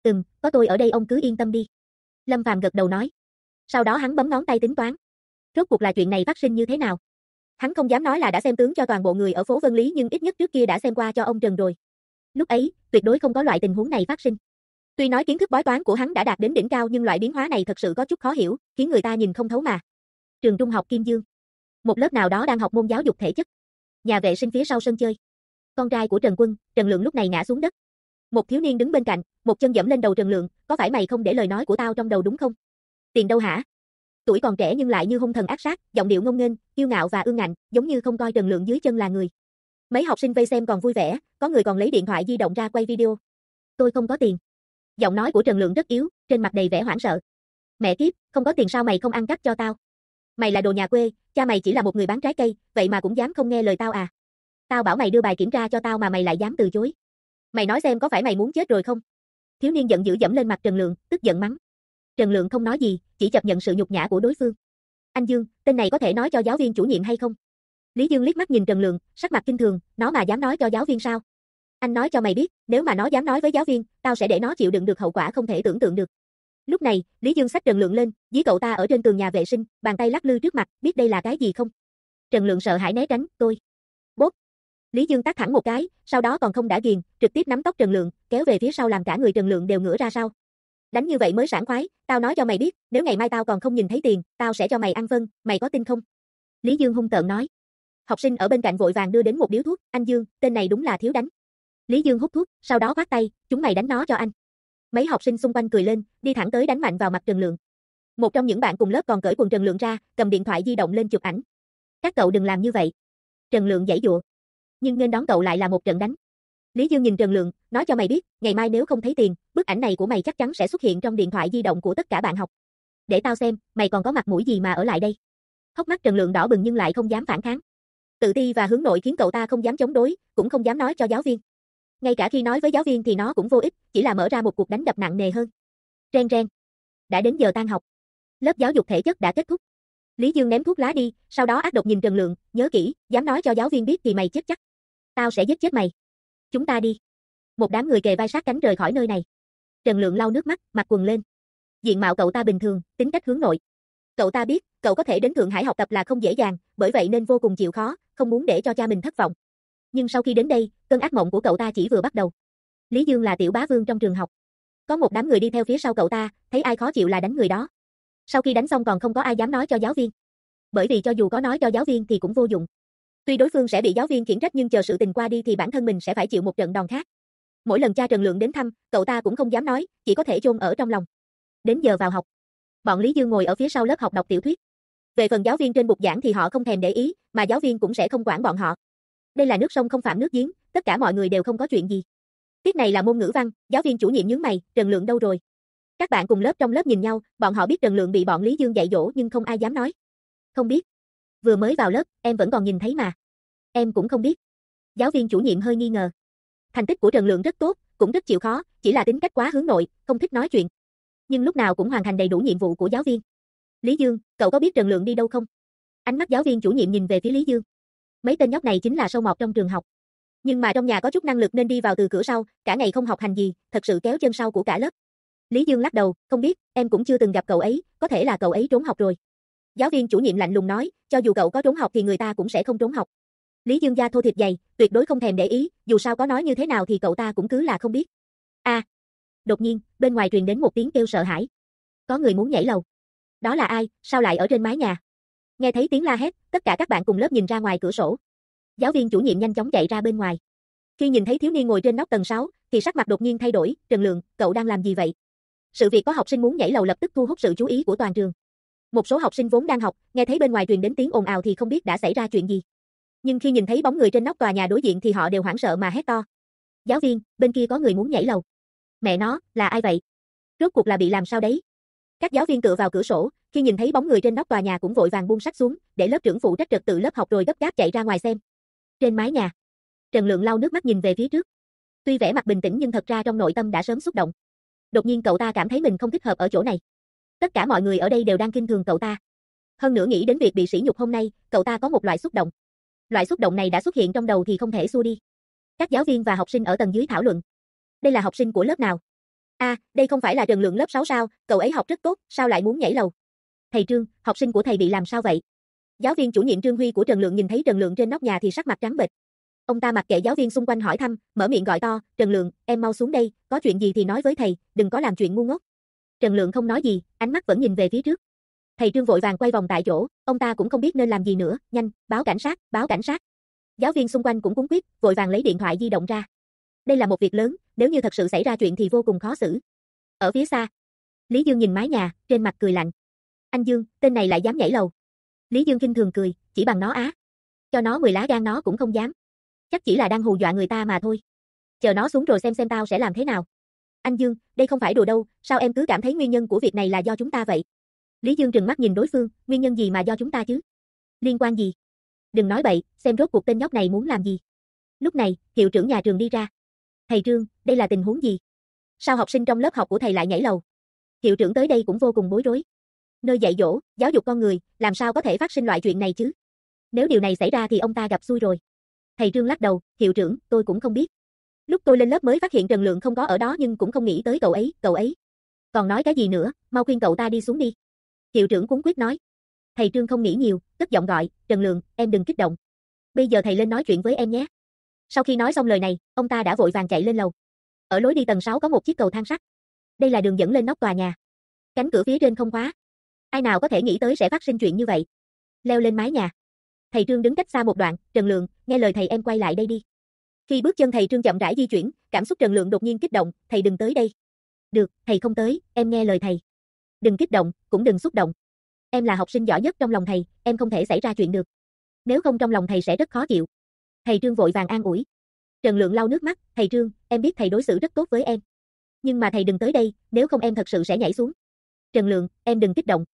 Có tôi ở đây ông cứ yên tâm đi. Lâm Phàm gật đầu nói. Sau đó hắn bấm ngón tay tính toán. Rốt cuộc là chuyện này phát sinh như thế nào? Hắn không dám nói là đã xem tướng cho toàn bộ người ở phố Vân Lý nhưng ít nhất trước kia đã xem qua cho ông Trần rồi. Lúc ấy, tuyệt đối không có loại tình huống này phát sinh. Tuy nói kiến thức bói toán của hắn đã đạt đến đỉnh cao nhưng loại biến hóa này thật sự có chút khó hiểu, khiến người ta nhìn không thấu mà. Trường trung học Kim Dương. Một lớp nào đó đang học môn giáo dục thể chất. Nhà vệ sinh phía sau sân chơi. Con trai của Trần Quân, Trần Lượng lúc này ngã xuống đất. Một thiếu niên đứng bên cạnh, một chân giẫm lên đầu Trần Lượng, có phải mày không để lời nói của tao trong đầu đúng không? Tiền đâu hả? Tuổi còn trẻ nhưng lại như hung thần ác sát, giọng điệu ngông nghênh, kiêu ngạo và ương ngạnh, giống như không coi Trần Lượng dưới chân là người. Mấy học sinh vây xem còn vui vẻ, có người còn lấy điện thoại di động ra quay video. Tôi không có tiền. Giọng nói của Trần Lượng rất yếu, trên mặt đầy vẻ hoảng sợ. Mẹ kiếp, không có tiền sao mày không ăn cắp cho tao? Mày là đồ nhà quê, cha mày chỉ là một người bán trái cây, vậy mà cũng dám không nghe lời tao à? Tao bảo mày đưa bài kiểm tra cho tao mà mày lại dám từ chối. Mày nói xem có phải mày muốn chết rồi không? Thiếu niên giận dữ giẫm lên mặt Trần Lượng, tức giận mắng. Trần Lượng không nói gì, chỉ chấp nhận sự nhục nhã của đối phương. Anh Dương, tên này có thể nói cho giáo viên chủ nhiệm hay không? Lý Dương liếc mắt nhìn Trần Lượng, sắc mặt kinh thường, nó mà dám nói cho giáo viên sao? Anh nói cho mày biết, nếu mà nó dám nói với giáo viên, tao sẽ để nó chịu đựng được hậu quả không thể tưởng tượng được. Lúc này, Lý Dương xách Trần Lượng lên, dí cậu ta ở trên tường nhà vệ sinh, bàn tay lắc lư trước mặt, biết đây là cái gì không? Trần Lượng sợ hãi né tránh, tôi. Bốp. Lý Dương tát thẳng một cái, sau đó còn không đã ghiền, trực tiếp nắm tóc Trần Lượng, kéo về phía sau làm cả người Trần Lượng đều ngửa ra sau. Đánh như vậy mới sảng khoái, tao nói cho mày biết, nếu ngày mai tao còn không nhìn thấy tiền, tao sẽ cho mày ăn phân, mày có tin không? Lý Dương hung tợn nói. Học sinh ở bên cạnh vội vàng đưa đến một điếu thuốc, anh Dương, tên này đúng là thiếu đánh. Lý Dương hút thuốc, sau đó khoát tay, chúng mày đánh nó cho anh. Mấy học sinh xung quanh cười lên, đi thẳng tới đánh mạnh vào mặt Trần Lượng. Một trong những bạn cùng lớp còn cởi quần Trần Lượng ra, cầm điện thoại di động lên chụp ảnh. Các cậu đừng làm như vậy. Trần Lượng giãy giụa. Nhưng nên đón cậu lại là một trận đánh. Lý Dương nhìn Trần Lượng, nói cho mày biết, ngày mai nếu không thấy tiền, bức ảnh này của mày chắc chắn sẽ xuất hiện trong điện thoại di động của tất cả bạn học. Để tao xem, mày còn có mặt mũi gì mà ở lại đây. Hốc mắt Trần Lượng đỏ bừng nhưng lại không dám phản kháng. Tự ti và hướng nội khiến cậu ta không dám chống đối, cũng không dám nói cho giáo viên. Ngay cả khi nói với giáo viên thì nó cũng vô ích, chỉ là mở ra một cuộc đánh đập nặng nề hơn. Reng reng. Đã đến giờ tan học. Lớp giáo dục thể chất đã kết thúc. Lý Dương ném thuốc lá đi, sau đó ác độc nhìn Trần Lượng, nhớ kỹ, dám nói cho giáo viên biết thì mày chết chắc. Tao sẽ giết chết mày. Chúng ta đi. Một đám người kề vai sát cánh rời khỏi nơi này. Trần Lượng lau nước mắt, mặc quần lên. Diện mạo cậu ta bình thường, tính cách hướng nội. Cậu ta biết, cậu có thể đến Thượng Hải học tập là không dễ dàng, bởi vậy nên vô cùng chịu khó, không muốn để cho cha mình thất vọng. Nhưng sau khi đến đây, cơn ác mộng của cậu ta chỉ vừa bắt đầu. Lý Dương là tiểu bá vương trong trường học. Có một đám người đi theo phía sau cậu ta, thấy ai khó chịu là đánh người đó. Sau khi đánh xong còn không có ai dám nói cho giáo viên. Bởi vì cho dù có nói cho giáo viên thì cũng vô dụng. Tuy đối phương sẽ bị giáo viên khiển trách nhưng chờ sự tình qua đi thì bản thân mình sẽ phải chịu một trận đòn khác. Mỗi lần cha Trần Lượng đến thăm, cậu ta cũng không dám nói, chỉ có thể chôn ở trong lòng. Đến giờ vào học. Bọn Lý Dương ngồi ở phía sau lớp học đọc tiểu thuyết. Về phần giáo viên trên bục giảng thì họ không thèm để ý, mà giáo viên cũng sẽ không quản bọn họ. Đây là nước sông không phạm nước giếng, tất cả mọi người đều không có chuyện gì. Tiết này là môn ngữ văn, giáo viên chủ nhiệm nhướng mày, Trần Lượng đâu rồi? Các bạn cùng lớp trong lớp nhìn nhau, bọn họ biết Trần Lượng bị bọn Lý Dương dạy dỗ nhưng không ai dám nói. Không biết. Vừa mới vào lớp, em vẫn còn nhìn thấy mà. Em cũng không biết. Giáo viên chủ nhiệm hơi nghi ngờ. Thành tích của Trần Lượng rất tốt, cũng rất chịu khó, chỉ là tính cách quá hướng nội, không thích nói chuyện. Nhưng lúc nào cũng hoàn thành đầy đủ nhiệm vụ của giáo viên. Lý Dương, cậu có biết Trần Lượng đi đâu không? Ánh mắt giáo viên chủ nhiệm nhìn về phía Lý Dương. Mấy tên nhóc này chính là sâu mọt trong trường học. Nhưng mà trong nhà có chút năng lực nên đi vào từ cửa sau, cả ngày không học hành gì, thật sự kéo chân sau của cả lớp. Lý Dương lắc đầu, không biết, em cũng chưa từng gặp cậu ấy, có thể là cậu ấy trốn học rồi. Giáo viên chủ nhiệm lạnh lùng nói, cho dù cậu có trốn học thì người ta cũng sẽ không trốn học. Lý Dương da thô thịt dày, tuyệt đối không thèm để ý, dù sao có nói như thế nào thì cậu ta cũng cứ là không biết. Đột nhiên, bên ngoài truyền đến một tiếng kêu sợ hãi. Có người muốn nhảy lầu. Đó là ai, sao lại ở trên mái nhà? Nghe thấy tiếng la hét, tất cả các bạn cùng lớp nhìn ra ngoài cửa sổ. Giáo viên chủ nhiệm nhanh chóng chạy ra bên ngoài. Khi nhìn thấy thiếu niên ngồi trên nóc tầng 6, thì sắc mặt đột nhiên thay đổi, Trần Lượng, cậu đang làm gì vậy? Sự việc có học sinh muốn nhảy lầu lập tức thu hút sự chú ý của toàn trường. Một số học sinh vốn đang học, nghe thấy bên ngoài truyền đến tiếng ồn ào thì không biết đã xảy ra chuyện gì. Nhưng khi nhìn thấy bóng người trên nóc tòa nhà đối diện thì họ đều hoảng sợ mà hét to. Giáo viên, bên kia có người muốn nhảy lầu. Mẹ nó, là ai vậy? Rốt cuộc là bị làm sao đấy? Các giáo viên tựa vào cửa sổ, khi nhìn thấy bóng người trên nóc tòa nhà cũng vội vàng buông sách xuống, để lớp trưởng phụ trách trật tự lớp học rồi gấp gáp chạy ra ngoài xem. Trên mái nhà, Trần Lượng lau nước mắt nhìn về phía trước. Tuy vẻ mặt bình tĩnh nhưng thật ra trong nội tâm đã sớm xúc động. Đột nhiên cậu ta cảm thấy mình không thích hợp ở chỗ này. Tất cả mọi người ở đây đều đang khinh thường cậu ta. Hơn nữa nghĩ đến việc bị sỉ nhục hôm nay, cậu ta có một loại xúc động. Loại xúc động này đã xuất hiện trong đầu thì không thể xua đi. Các giáo viên và học sinh ở tầng dưới thảo luận. Đây là học sinh của lớp nào? Đây không phải là Trần Lượng lớp 6 sao, cậu ấy học rất tốt, sao lại muốn nhảy lầu? Thầy Trương, học sinh của thầy bị làm sao vậy? Giáo viên chủ nhiệm Trương Huy của Trần Lượng nhìn thấy Trần Lượng trên nóc nhà thì sắc mặt trắng bệch. Ông ta mặc kệ giáo viên xung quanh hỏi thăm, mở miệng gọi to, Trần Lượng, em mau xuống đây, có chuyện gì thì nói với thầy, đừng có làm chuyện ngu ngốc. Trần Lượng không nói gì, ánh mắt vẫn nhìn về phía trước. Thầy Trương vội vàng quay vòng tại chỗ, ông ta cũng không biết nên làm gì nữa, nhanh, báo cảnh sát, báo cảnh sát. Giáo viên xung quanh cũng cuống quýt, vội vàng lấy điện thoại di động ra. Đây là một việc lớn, nếu như thật sự xảy ra chuyện thì vô cùng khó xử. Ở phía xa, Lý Dương nhìn mái nhà, trên mặt cười lạnh. Anh Dương, tên này lại dám nhảy lầu. Lý Dương khinh thường cười, chỉ bằng nó á. Cho nó 10 lá gan nó cũng không dám. Chắc chỉ là đang hù dọa người ta mà thôi. Chờ nó xuống rồi xem tao sẽ làm thế nào. Anh Dương, đây không phải đùa đâu, sao em cứ cảm thấy nguyên nhân của việc này là do chúng ta vậy? Lý Dương trừng mắt nhìn đối phương, nguyên nhân gì mà do chúng ta chứ? Liên quan gì? Đừng nói bậy, xem rốt cuộc tên nhóc này muốn làm gì. Lúc này, hiệu trưởng nhà trường đi ra. Thầy Trương, đây là tình huống gì? Sao học sinh trong lớp học của thầy lại nhảy lầu? Hiệu trưởng tới đây cũng vô cùng bối rối. Nơi dạy dỗ, giáo dục con người, làm sao có thể phát sinh loại chuyện này chứ? Nếu điều này xảy ra thì ông ta gặp xui rồi. Thầy Trương lắc đầu, hiệu trưởng, tôi cũng không biết. Lúc tôi lên lớp mới phát hiện Trần Lượng không có ở đó nhưng cũng không nghĩ tới cậu ấy. Còn nói cái gì nữa, mau khuyên cậu ta đi xuống đi. Hiệu trưởng cuống quyết nói. Thầy Trương không nghĩ nhiều, cất giọng gọi, Trần Lượng, em đừng kích động. Bây giờ thầy lên nói chuyện với em nhé. Sau khi nói xong lời này, ông ta đã vội vàng chạy lên lầu. Ở lối đi tầng 6 có một chiếc cầu thang sắt. Đây là đường dẫn lên nóc tòa nhà. Cánh cửa phía trên không khóa. Ai nào có thể nghĩ tới sẽ phát sinh chuyện như vậy. Leo lên mái nhà. Thầy Trương đứng cách xa một đoạn, Trần Lượng, nghe lời thầy em quay lại đây đi. Khi bước chân thầy Trương chậm rãi di chuyển, cảm xúc Trần Lượng đột nhiên kích động, thầy đừng tới đây. Được, thầy không tới, em nghe lời thầy. Đừng kích động, cũng đừng xúc động. Em là học sinh giỏi nhất trong lòng thầy, em không thể xảy ra chuyện được. Nếu không trong lòng thầy sẽ rất khó chịu. Thầy Trương vội vàng an ủi. Trần Lượng lau nước mắt, thầy Trương, em biết thầy đối xử rất tốt với em. Nhưng mà thầy đừng tới đây, nếu không em thật sự sẽ nhảy xuống. Trần Lượng, em đừng kích động.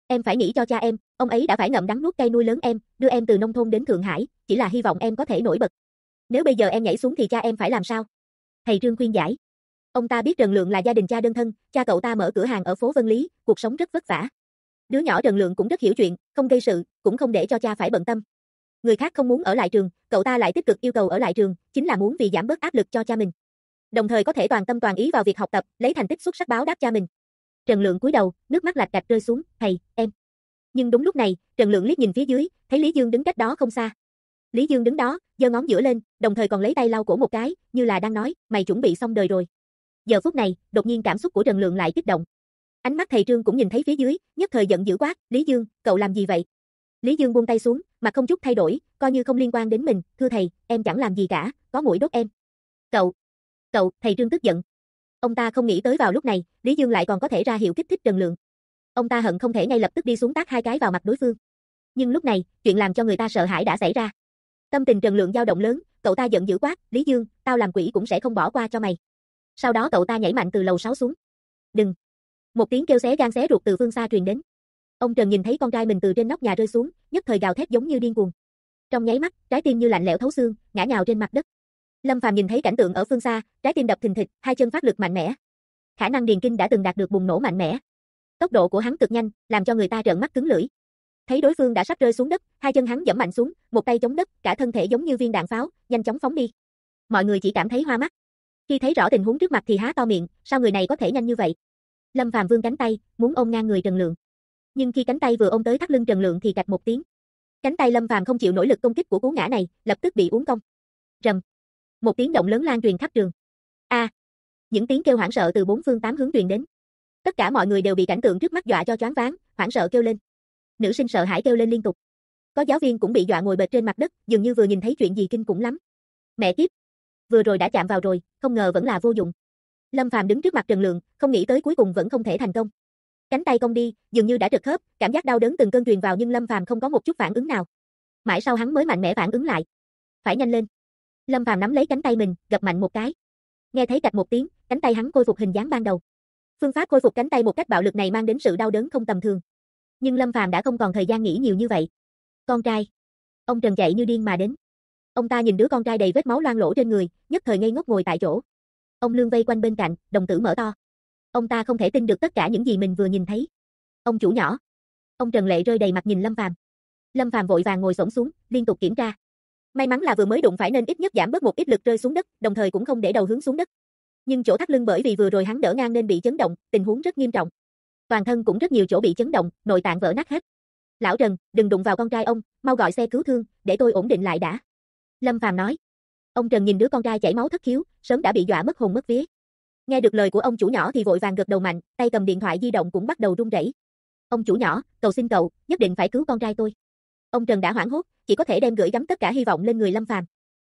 Em phải nghĩ cho cha em, ông ấy đã phải ngậm đắng nuốt cay nuôi lớn em, đưa em từ nông thôn đến Thượng Hải, chỉ là hy vọng em có thể nổi bật. Nếu bây giờ em nhảy xuống thì cha em phải làm sao? Thầy Trương khuyên giải. Ông ta biết Trần Lượng là gia đình cha đơn thân, cha cậu ta mở cửa hàng ở phố Vân Lý, cuộc sống rất vất vả. Đứa nhỏ Trần Lượng cũng rất hiểu chuyện, không gây sự, cũng không để cho cha phải bận tâm. Người khác không muốn ở lại trường, cậu ta lại tích cực yêu cầu ở lại trường, chính là muốn vì giảm bớt áp lực cho cha mình. Đồng thời có thể toàn tâm toàn ý vào việc học tập, lấy thành tích xuất sắc báo đáp cha mình. Trần Lượng cúi đầu, nước mắt lạch cạch rơi xuống, "Thầy, em." Nhưng đúng lúc này, Trần Lượng liếc nhìn phía dưới, thấy Lý Dương đứng cách đó không xa. Lý Dương đứng đó, giơ ngón giữa lên, đồng thời còn lấy tay lau cổ một cái, như là đang nói, "Mày chuẩn bị xong đời rồi." Giờ phút này, đột nhiên cảm xúc của Trần Lượng lại kích động. Ánh mắt thầy Trương cũng nhìn thấy phía dưới, nhất thời giận dữ quát, "Lý Dương, cậu làm gì vậy?" Lý Dương buông tay xuống, mặt không chút thay đổi, coi như không liên quan đến mình, "Thưa thầy, em chẳng làm gì cả, có muỗi đốt em." Cậu, thầy Trương tức giận. Ông ta không nghĩ tới vào lúc này, Lý Dương lại còn có thể ra hiệu kích thích Trần Lượng. Ông ta hận không thể ngay lập tức đi xuống tát 2 cái vào mặt đối phương. Nhưng lúc này, chuyện làm cho người ta sợ hãi đã xảy ra. Tâm tình Trần Lượng dao động lớn, cậu ta giận dữ quát, "Lý Dương, tao làm quỷ cũng sẽ không bỏ qua cho mày." Sau đó cậu ta nhảy mạnh từ lầu 6 xuống. "Đừng!" Một tiếng kêu xé gan xé ruột từ phương xa truyền đến. Ông Trần nhìn thấy con trai mình từ trên nóc nhà rơi xuống, nhất thời gào thét giống như điên cuồng. Trong nháy mắt, trái tim như lạnh lẽo thấu xương, ngã nhào trên mặt đất. Lâm Phàm nhìn thấy cảnh tượng ở phương xa, trái tim đập thình thịch, hai chân phát lực mạnh mẽ. Khả năng điền kinh đã từng đạt được bùng nổ mạnh mẽ. Tốc độ của hắn cực nhanh, làm cho người ta trợn mắt cứng lưỡi. Thấy đối phương đã sắp rơi xuống đất, hai chân hắn giẫm mạnh xuống, một tay chống đất, cả thân thể giống như viên đạn pháo, nhanh chóng phóng đi. Mọi người chỉ cảm thấy hoa mắt. Khi thấy rõ tình huống trước mặt thì há to miệng, sao người này có thể nhanh như vậy? Lâm Phàm vươn cánh tay, muốn ôm ngang người Trần Lượng. Nhưng khi cánh tay vừa ôm tới thắt lưng Trần Lượng thì cạch một tiếng. Cánh tay Lâm Phàm không chịu nổi lực công kích của cú ngã này, lập tức bị uốn cong. Rầm. Một tiếng động lớn lan truyền khắp trường. A! Những tiếng kêu hoảng sợ từ bốn phương tám hướng truyền đến. Tất cả mọi người đều bị cảnh tượng trước mắt dọa cho choáng váng, hoảng sợ kêu lên. Nữ sinh sợ hãi kêu lên liên tục. Có giáo viên cũng bị dọa ngồi bệt trên mặt đất, dường như vừa nhìn thấy chuyện gì kinh khủng lắm. Mẹ kiếp! Vừa rồi đã chạm vào rồi, không ngờ vẫn là vô dụng. Lâm Phàm đứng trước mặt Trần Lượng, không nghĩ tới cuối cùng vẫn không thể thành công. Cánh tay cong đi, dường như đã trật khớp, cảm giác đau đớn từng cơn truyền vào nhưng Lâm Phàm không có một chút phản ứng nào. Mãi sau hắn mới mạnh mẽ phản ứng lại. Phải nhanh lên. Lâm Phàm nắm lấy cánh tay mình, gập mạnh một cái. Nghe thấy cạch một tiếng, cánh tay hắn khôi phục hình dáng ban đầu. Phương pháp khôi phục cánh tay một cách bạo lực này mang đến sự đau đớn không tầm thường. Nhưng Lâm Phàm đã không còn thời gian nghĩ nhiều như vậy. Con trai. Ông Trần chạy như điên mà đến. Ông ta nhìn đứa con trai đầy vết máu loang lổ trên người, nhất thời ngây ngốc ngồi tại chỗ. Ông Lương vây quanh bên cạnh, đồng tử mở to. Ông ta không thể tin được tất cả những gì mình vừa nhìn thấy. Ông chủ nhỏ. Ông Trần lệ rơi đầy mặt nhìn Lâm Phàm. Lâm Phàm vội vàng ngồi xổm xuống, liên tục kiểm tra. May mắn là vừa mới đụng phải nên ít nhất giảm bớt một ít lực rơi xuống đất, đồng thời cũng không để đầu hướng xuống đất. Nhưng chỗ thắt lưng bởi vì vừa rồi hắn đỡ ngang nên bị chấn động, tình huống rất nghiêm trọng. Toàn thân cũng rất nhiều chỗ bị chấn động, nội tạng vỡ nát hết. "Lão Trần, đừng đụng vào con trai ông, mau gọi xe cứu thương, để tôi ổn định lại đã." Lâm Phàm nói. Ông Trần nhìn đứa con trai chảy máu thất khiếu, sớm đã bị dọa mất hồn mất vía. Nghe được lời của ông chủ nhỏ thì vội vàng gật đầu mạnh, tay cầm điện thoại di động cũng bắt đầu run rẩy. "Ông chủ nhỏ, cầu xin cậu, nhất định phải cứu con trai tôi." Ông Trần đã hoảng hốt, chỉ có thể đem gửi gắm tất cả hy vọng lên người Lâm Phàm.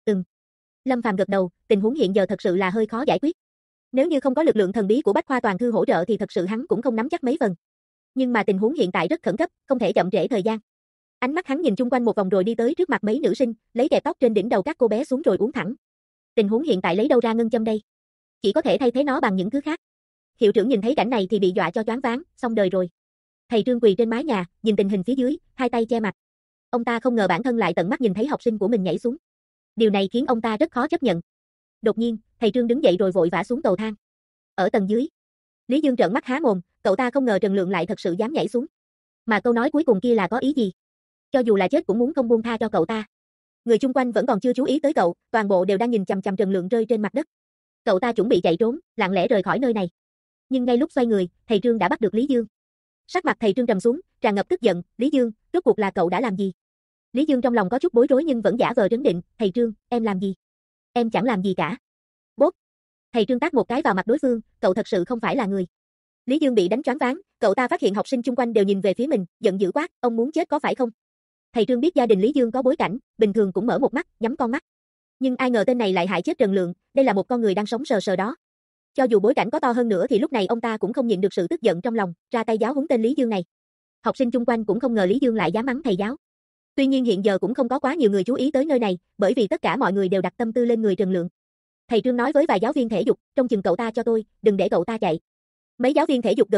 Lâm Phàm gật đầu, tình huống hiện giờ thật sự là hơi khó giải quyết. Nếu như không có lực lượng thần bí của Bách Khoa Toàn Thư hỗ trợ thì thật sự hắn cũng không nắm chắc mấy phần. Nhưng mà tình huống hiện tại rất khẩn cấp, không thể chậm trễ thời gian. Ánh mắt hắn nhìn chung quanh một vòng rồi đi tới trước mặt mấy nữ sinh, lấy kẹp tóc trên đỉnh đầu các cô bé xuống rồi uốn thẳng. Tình huống hiện tại lấy đâu ra ngân châm đây? Chỉ có thể thay thế nó bằng những thứ khác. Hiệu trưởng nhìn thấy cảnh này thì bị dọa cho choáng váng, xong đời rồi. Thầy Trương quỳ trên mái nhà, nhìn tình hình phía dưới, hai tay che mặt. Ông ta không ngờ bản thân lại tận mắt nhìn thấy học sinh của mình nhảy xuống. Điều này khiến ông ta rất khó chấp nhận. Đột nhiên, thầy Trương đứng dậy rồi vội vã xuống cầu thang. Ở tầng dưới, Lý Dương trợn mắt há mồm, cậu ta không ngờ Trần Lượng lại thật sự dám nhảy xuống. Mà câu nói cuối cùng kia là có ý gì? Cho dù là chết cũng muốn không buông tha cho cậu ta. Người chung quanh vẫn còn chưa chú ý tới cậu, toàn bộ đều đang nhìn chằm chằm Trần Lượng rơi trên mặt đất. Cậu ta chuẩn bị chạy trốn, lặng lẽ rời khỏi nơi này. Nhưng ngay lúc xoay người, thầy Trương đã bắt được Lý Dương. Sắc mặt thầy Trương trầm xuống, tràn ngập tức giận, "Lý Dương, rốt cuộc là cậu đã làm gì?" Lý Dương trong lòng có chút bối rối nhưng vẫn giả vờ trấn định, "Thầy Trương, em làm gì? Em chẳng làm gì cả." Bốp. Thầy Trương tát một cái vào mặt đối phương, "Cậu thật sự không phải là người." Lý Dương bị đánh choáng váng, cậu ta phát hiện học sinh chung quanh đều nhìn về phía mình, giận dữ quát, "Ông muốn chết có phải không?" Thầy Trương biết gia đình Lý Dương có bối cảnh, bình thường cũng mở một mắt, nhắm con mắt. Nhưng ai ngờ tên này lại hại chết Trần Lượng, đây là một con người đang sống sờ sờ đó. Cho dù bối cảnh có to hơn nữa thì lúc này ông ta cũng không nhịn được sự tức giận trong lòng, ra tay giáo huấn tên Lý Dương này. Học sinh chung quanh cũng không ngờ Lý Dương lại dám mắng thầy giáo. Tuy nhiên hiện giờ cũng không có quá nhiều người chú ý tới nơi này, bởi vì tất cả mọi người đều đặt tâm tư lên người Trần Lượng. Thầy Trương nói với vài giáo viên thể dục, "Trông chừng cậu ta cho tôi, đừng để cậu ta chạy." Mấy giáo viên thể dục gật đầu,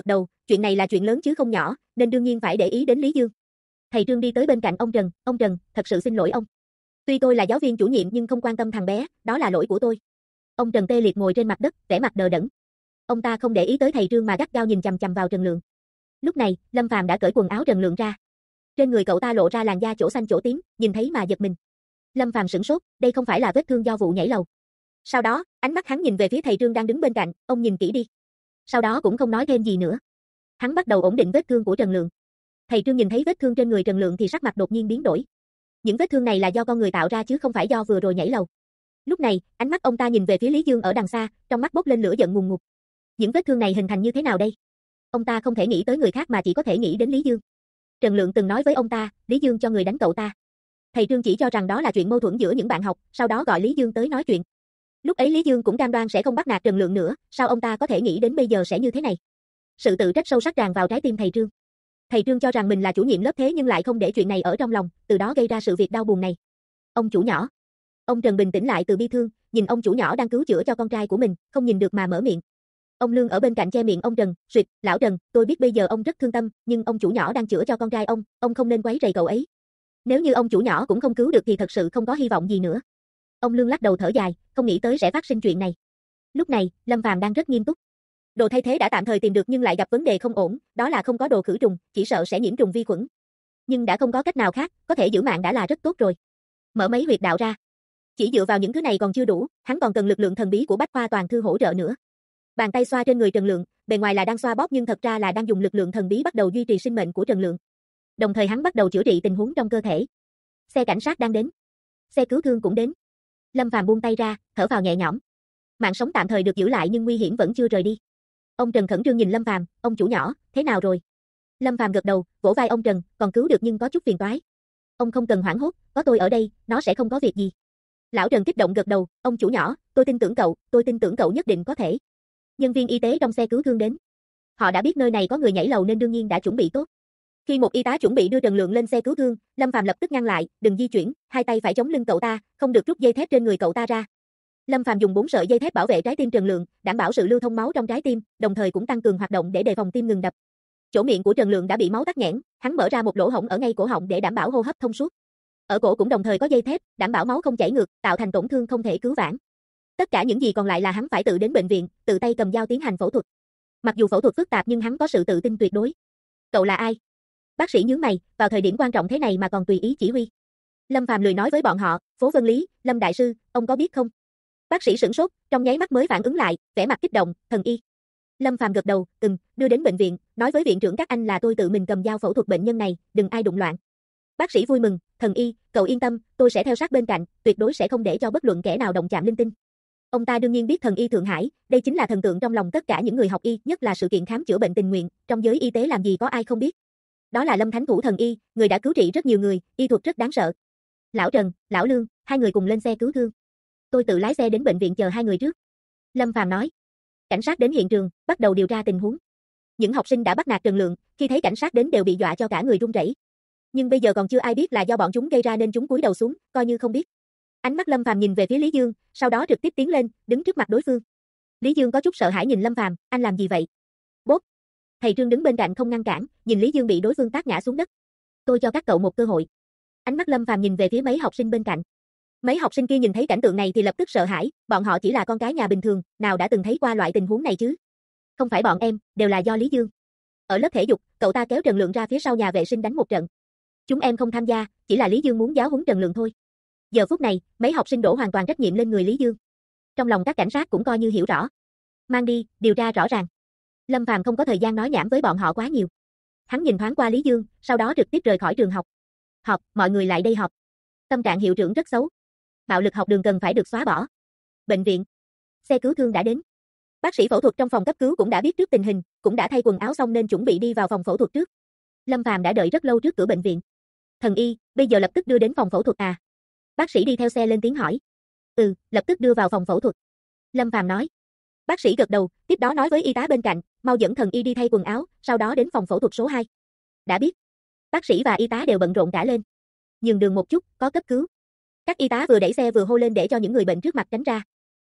chuyện này là chuyện lớn chứ không nhỏ, nên đương nhiên phải để ý đến Lý Dương. Thầy Trương đi tới bên cạnh ông Trần, thật sự xin lỗi ông. Tuy tôi là giáo viên chủ nhiệm nhưng không quan tâm thằng bé, đó là lỗi của tôi. Ông Trần tê liệt ngồi trên mặt đất, vẻ mặt đờ đẫn. Ông ta không để ý tới thầy Trương mà gắt gao nhìn chằm chằm vào Trần Lượng. Lúc này, Lâm Phàm đã cởi quần áo Trần Lượng ra. Trên người cậu ta lộ ra làn da chỗ xanh chỗ tím, nhìn thấy mà giật mình. Lâm Phàm sửng sốt, đây không phải là vết thương do vụ nhảy lầu. Sau đó, ánh mắt hắn nhìn về phía thầy Trương đang đứng bên cạnh, ông nhìn kỹ đi. Sau đó cũng không nói thêm gì nữa. Hắn bắt đầu ổn định vết thương của Trần Lượng. Thầy Trương nhìn thấy vết thương trên người Trần Lượng thì sắc mặt đột nhiên biến đổi. Những vết thương này là do con người tạo ra chứ không phải do vừa rồi nhảy lầu. Lúc này, ánh mắt ông ta nhìn về phía Lý Dương ở đằng xa, trong mắt bốc lên lửa giận ngùn ngụt. Những vết thương này hình thành như thế nào đây? Ông ta không thể nghĩ tới người khác mà chỉ có thể nghĩ đến Lý Dương. Trần Lượng từng nói với ông ta, Lý Dương cho người đánh cậu ta. Thầy Trương chỉ cho rằng đó là chuyện mâu thuẫn giữa những bạn học, sau đó gọi Lý Dương tới nói chuyện. Lúc ấy Lý Dương cũng cam đoan sẽ không bắt nạt Trần Lượng nữa, sao ông ta có thể nghĩ đến bây giờ sẽ như thế này? Sự tự trách sâu sắc tràn vào trái tim thầy Trương. Thầy Trương cho rằng mình là chủ nhiệm lớp thế nhưng lại không để chuyện này ở trong lòng, từ đó gây ra sự việc đau buồn này. Ông chủ nhỏ. Ông Trần bình tĩnh lại từ bi thương, nhìn ông chủ nhỏ đang cứu chữa cho con trai của mình, không nhìn được mà mở miệng. Ông Lương ở bên cạnh che miệng ông Trần, "Suyệt, lão Trần, tôi biết bây giờ ông rất thương tâm, nhưng ông chủ nhỏ đang chữa cho con trai ông không nên quấy rầy cậu ấy. Nếu như ông chủ nhỏ cũng không cứu được thì thật sự không có hy vọng gì nữa." Ông Lương lắc đầu thở dài, không nghĩ tới sẽ phát sinh chuyện này. Lúc này, Lâm Phàm đang rất nghiêm túc. Đồ thay thế đã tạm thời tìm được nhưng lại gặp vấn đề không ổn, đó là không có đồ khử trùng, chỉ sợ sẽ nhiễm trùng vi khuẩn. Nhưng đã không có cách nào khác, có thể giữ mạng đã là rất tốt rồi. Mở mấy huyệt đạo ra. Chỉ dựa vào những thứ này còn chưa đủ, hắn còn cần lực lượng thần bí của Bách Khoa Toàn Thư hỗ trợ nữa. Bàn tay xoa trên người Trần Lượng, bề ngoài là đang xoa bóp nhưng thật ra là đang dùng lực lượng thần bí bắt đầu duy trì sinh mệnh của Trần Lượng. Đồng thời hắn bắt đầu chữa trị tình huống trong cơ thể. Xe cảnh sát đang đến. Xe cứu thương cũng đến. Lâm Phàm buông tay ra, thở vào nhẹ nhõm. Mạng sống tạm thời được giữ lại nhưng nguy hiểm vẫn chưa rời đi. Ông Trần khẩn trương nhìn Lâm Phàm, "Ông chủ nhỏ, thế nào rồi?" Lâm Phàm gật đầu, vỗ vai ông Trần, "Còn cứu được nhưng có chút phiền toái. Ông không cần hoảng hốt, có tôi ở đây, nó sẽ không có việc gì." Lão Trần kích động gật đầu, "Ông chủ nhỏ, tôi tin tưởng cậu nhất định có thể." Nhân viên y tế trong xe cứu thương đến. Họ đã biết nơi này có người nhảy lầu nên đương nhiên đã chuẩn bị tốt. Khi một y tá chuẩn bị đưa Trần Lượng lên xe cứu thương, Lâm Phàm lập tức ngăn lại, "Đừng di chuyển, hai tay phải chống lưng cậu ta, không được rút dây thép trên người cậu ta ra." Lâm Phàm dùng 4 sợi dây thép bảo vệ trái tim Trần Lượng, đảm bảo sự lưu thông máu trong trái tim, đồng thời cũng tăng cường hoạt động để đề phòng tim ngừng đập. Chỗ miệng của Trần Lượng đã bị máu tắc nghẽn, hắn mở ra một lỗ hổng ở ngay cổ họng để đảm bảo hô hấp thông suốt. Ở cổ cũng đồng thời có dây thép, đảm bảo máu không chảy ngược, tạo thành tổn thương không thể cứu vãn. Tất cả những gì còn lại là hắn phải tự đến bệnh viện, tự tay cầm dao tiến hành phẫu thuật. Mặc dù phẫu thuật phức tạp nhưng hắn có sự tự tin tuyệt đối. "Cậu là ai?" Bác sĩ nhướng mày, vào thời điểm quan trọng thế này mà còn tùy ý chỉ huy. Lâm Phàm lười nói với bọn họ, "Phố Vân Lý, Lâm đại sư, ông có biết không?" Bác sĩ sửng sốt, trong nháy mắt mới phản ứng lại, vẻ mặt kích động, "Thần y." Lâm Phàm gật đầu, đưa đến bệnh viện, nói với viện trưởng các anh là tôi tự mình cầm dao phẫu thuật bệnh nhân này, đừng ai đụng loạn." Bác sĩ vui mừng, "Thần y, cậu yên tâm, tôi sẽ theo sát bên cạnh, tuyệt đối sẽ không để cho bất luận kẻ nào động chạm linh tinh." Ông ta đương nhiên biết thần y Thượng Hải, đây chính là thần tượng trong lòng tất cả những người học y, nhất là sự kiện khám chữa bệnh tình nguyện, trong giới y tế làm gì có ai không biết. Đó là Lâm Thánh Thủ thần y, người đã cứu trị rất nhiều người, y thuật rất đáng sợ. "Lão Trần, lão Lương, hai người cùng lên xe cứu thương. Tôi tự lái xe đến bệnh viện chờ hai người trước." Lâm Phàm nói. Cảnh sát đến hiện trường, bắt đầu điều tra tình huống. Những học sinh đã bắt nạt Trần Lượng, khi thấy cảnh sát đến đều bị dọa cho cả người run rẩy. Nhưng bây giờ còn chưa ai biết là do bọn chúng gây ra nên chúng cúi đầu xuống, coi như không biết. Ánh mắt Lâm Phàm nhìn về phía Lý Dương, sau đó trực tiếp tiến lên, đứng trước mặt đối phương. Lý Dương có chút sợ hãi nhìn Lâm Phàm, "Anh làm gì vậy?" "Bốp." Thầy Trương đứng bên cạnh không ngăn cản, nhìn Lý Dương bị đối phương tát ngã xuống đất. "Tôi cho các cậu một cơ hội." Ánh mắt Lâm Phàm nhìn về phía mấy học sinh bên cạnh. Mấy học sinh kia nhìn thấy cảnh tượng này thì lập tức sợ hãi, bọn họ chỉ là con cái nhà bình thường, nào đã từng thấy qua loại tình huống này chứ? "Không phải bọn em, đều là do Lý Dương. Ở lớp thể dục, cậu ta kéo Trần Lượng ra phía sau nhà vệ sinh đánh một trận. Chúng em không tham gia, chỉ là Lý Dương muốn giáo huấn Trần Lượng thôi." Giờ phút này, mấy học sinh đổ hoàn toàn trách nhiệm lên người Lý Dương. Trong lòng các cảnh sát cũng coi như hiểu rõ. "Mang đi, điều tra rõ ràng." Lâm Phàm không có thời gian nói nhảm với bọn họ quá nhiều. Hắn nhìn thoáng qua Lý Dương, sau đó trực tiếp rời khỏi trường học. "Họp, mọi người lại đây họp. Tâm trạng hiệu trưởng rất xấu. Bạo lực học đường cần phải được xóa bỏ." Bệnh viện. Xe cứu thương đã đến. Bác sĩ phẫu thuật trong phòng cấp cứu cũng đã biết trước tình hình, cũng đã thay quần áo xong nên chuẩn bị đi vào phòng phẫu thuật trước. Lâm Phàm đã đợi rất lâu trước cửa bệnh viện. "Thần y, bây giờ lập tức đưa đến phòng phẫu thuật à?" Bác sĩ đi theo xe lên tiếng hỏi. "Ừ, lập tức đưa vào phòng phẫu thuật." Lâm Phàm nói. Bác sĩ gật đầu, tiếp đó nói với y tá bên cạnh, "Mau dẫn thần y đi thay quần áo, sau đó đến phòng phẫu thuật số 2. "Đã biết." Bác sĩ và y tá đều bận rộn cả lên. "Nhường đường một chút, có cấp cứu." Các y tá vừa đẩy xe vừa hô lên để cho những người bệnh trước mặt tránh ra.